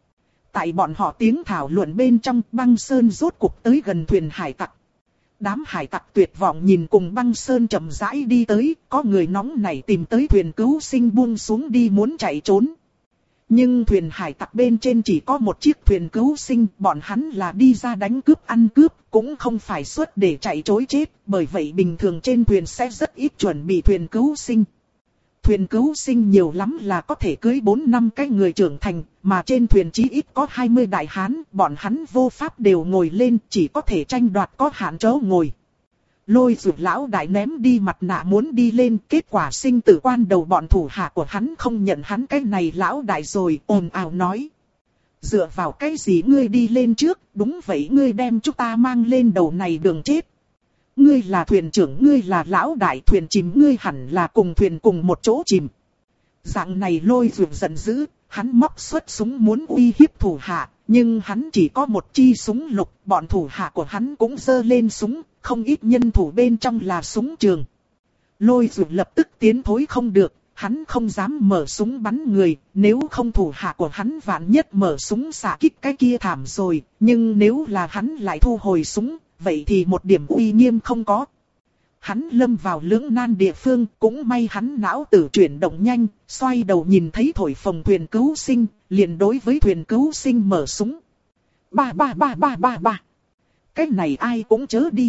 Tại bọn họ tiếng thảo luận bên trong, băng sơn rốt cuộc tới gần thuyền hải tặc. Đám hải tặc tuyệt vọng nhìn cùng băng sơn chậm rãi đi tới, có người nóng nảy tìm tới thuyền cứu sinh buông xuống đi muốn chạy trốn. Nhưng thuyền hải tặc bên trên chỉ có một chiếc thuyền cứu sinh, bọn hắn là đi ra đánh cướp ăn cướp, cũng không phải xuất để chạy trối chết, bởi vậy bình thường trên thuyền sẽ rất ít chuẩn bị thuyền cứu sinh. Thuyền cứu sinh nhiều lắm là có thể cưới bốn năm cái người trưởng thành, mà trên thuyền chí ít có hai mươi đại hán, bọn hắn vô pháp đều ngồi lên, chỉ có thể tranh đoạt có hạn chỗ ngồi. Lôi Dụ lão đại ném đi mặt nạ muốn đi lên, kết quả sinh tử quan đầu bọn thủ hạ của hắn không nhận hắn cái này lão đại rồi, ồn ào nói. Dựa vào cái gì ngươi đi lên trước, đúng vậy ngươi đem chúng ta mang lên đầu này đường chết. Ngươi là thuyền trưởng, ngươi là lão đại, thuyền chìm ngươi hẳn là cùng thuyền cùng một chỗ chìm. Dạng này Lôi Dụ giận dữ, hắn móc xuất súng muốn uy hiếp thủ hạ, nhưng hắn chỉ có một chi súng lục, bọn thủ hạ của hắn cũng giơ lên súng, không ít nhân thủ bên trong là súng trường. Lôi Dụ lập tức tiến thối không được, hắn không dám mở súng bắn người, nếu không thủ hạ của hắn vạn nhất mở súng xạ kích cái kia thảm rồi, nhưng nếu là hắn lại thu hồi súng, vậy thì một điểm uy nghiêm không có. Hắn lâm vào lưỡng nan địa phương, cũng may hắn não tử chuyển động nhanh, xoay đầu nhìn thấy thổi phồng thuyền cứu sinh, liền đối với thuyền cứu sinh mở súng. Ba ba ba ba ba ba. Cái này ai cũng chớ đi.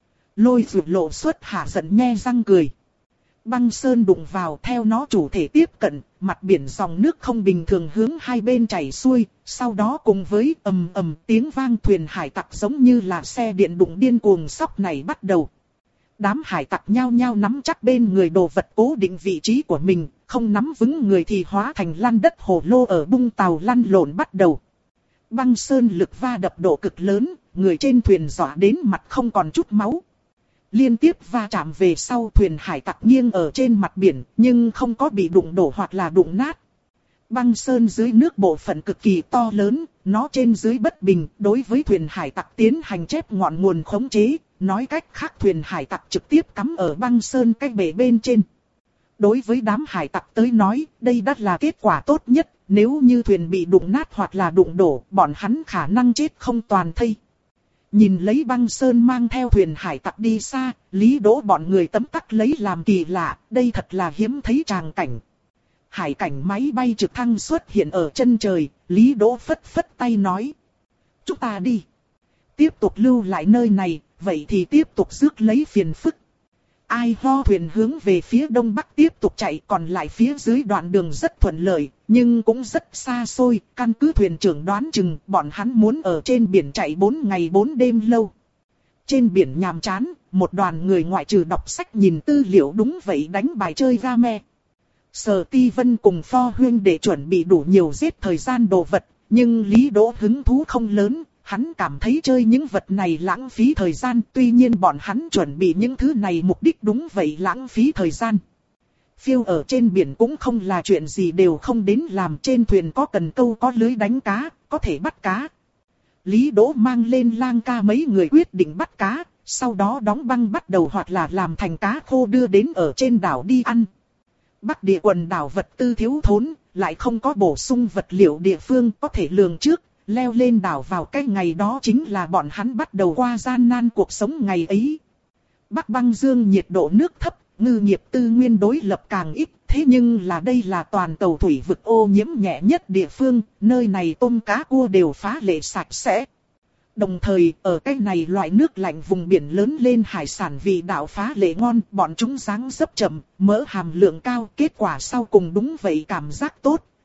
Lôi Dụ lộ xuất hạ giận nhe răng cười. Băng sơn đụng vào, theo nó chủ thể tiếp cận, mặt biển dòng nước không bình thường hướng hai bên chảy xuôi, sau đó cùng với ầm ầm tiếng vang thuyền hải tặc giống như là xe điện đụng điên cuồng sóc này bắt đầu. Đám hải tặc nhao nhao nắm chắc bên người đồ vật cố định vị trí của mình, không nắm vững người thì hóa thành lăn đất hồ lô ở bung tàu lăn lộn bắt đầu. Băng sơn lực va đập độ cực lớn, người trên thuyền dọa đến mặt không còn chút máu. Liên tiếp va chạm về sau thuyền hải tặc nghiêng ở trên mặt biển, nhưng không có bị đụng đổ hoặc là đụng nát. Băng sơn dưới nước bộ phận cực kỳ to lớn, nó trên dưới bất bình, đối với thuyền hải tặc tiến hành chép ngọn nguồn khống chế, nói cách khác thuyền hải tặc trực tiếp cắm ở băng sơn cái bể bên trên. Đối với đám hải tặc tới nói, đây đã là kết quả tốt nhất, nếu như thuyền bị đụng nát hoặc là đụng đổ, bọn hắn khả năng chết không toàn thây. Nhìn lấy băng sơn mang theo thuyền hải tặc đi xa, Lý Đỗ bọn người tấm tắc lấy làm kỳ lạ, đây thật là hiếm thấy tràng cảnh. Hải cảnh máy bay trực thăng xuất hiện ở chân trời, Lý Đỗ phất phất tay nói. Chúng ta đi. Tiếp tục lưu lại nơi này, vậy thì tiếp tục rước lấy phiền phức. Ai ho thuyền hướng về phía đông bắc tiếp tục chạy, còn lại phía dưới đoạn đường rất thuận lợi, nhưng cũng rất xa xôi, căn cứ thuyền trưởng đoán chừng bọn hắn muốn ở trên biển chạy bốn ngày bốn đêm lâu. Trên biển nhàm chán, một đoàn người ngoại trừ đọc sách nhìn tư liệu đúng vậy đánh bài chơi game. Sở Ti Vân cùng Pho Huyên để chuẩn bị đủ nhiều giết thời gian đồ vật, nhưng Lý Đỗ hứng thú không lớn. Hắn cảm thấy chơi những vật này lãng phí thời gian, tuy nhiên bọn hắn chuẩn bị những thứ này mục đích đúng vậy lãng phí thời gian. Phiêu ở trên biển cũng không là chuyện gì đều không đến làm, trên thuyền có cần câu có lưới đánh cá, có thể bắt cá. Lý Đỗ mang lên Lang Ca mấy người quyết định bắt cá, sau đó đóng băng bắt đầu hoặc là làm thành cá khô đưa đến ở trên đảo đi ăn. Bắc địa quần đảo vật tư thiếu thốn, lại không có bổ sung vật liệu địa phương có thể lường trước. Leo lên đảo vào cái ngày đó chính là bọn hắn bắt đầu qua gian nan cuộc sống ngày ấy. Bắc băng dương nhiệt độ nước thấp, ngư nghiệp tư nguyên đối lập càng ít, thế nhưng là đây là toàn cầu thủy vực ô nhiễm nhẹ nhất địa phương, nơi này tôm cá cua đều phá lệ sạch sẽ. Đồng thời, ở cái này loại nước lạnh vùng biển lớn lên hải sản vị đạo phá lệ ngon, bọn chúng dáng dấp chậm, mỡ hàm lượng cao, kết quả sau cùng đúng vậy cảm giác tốt.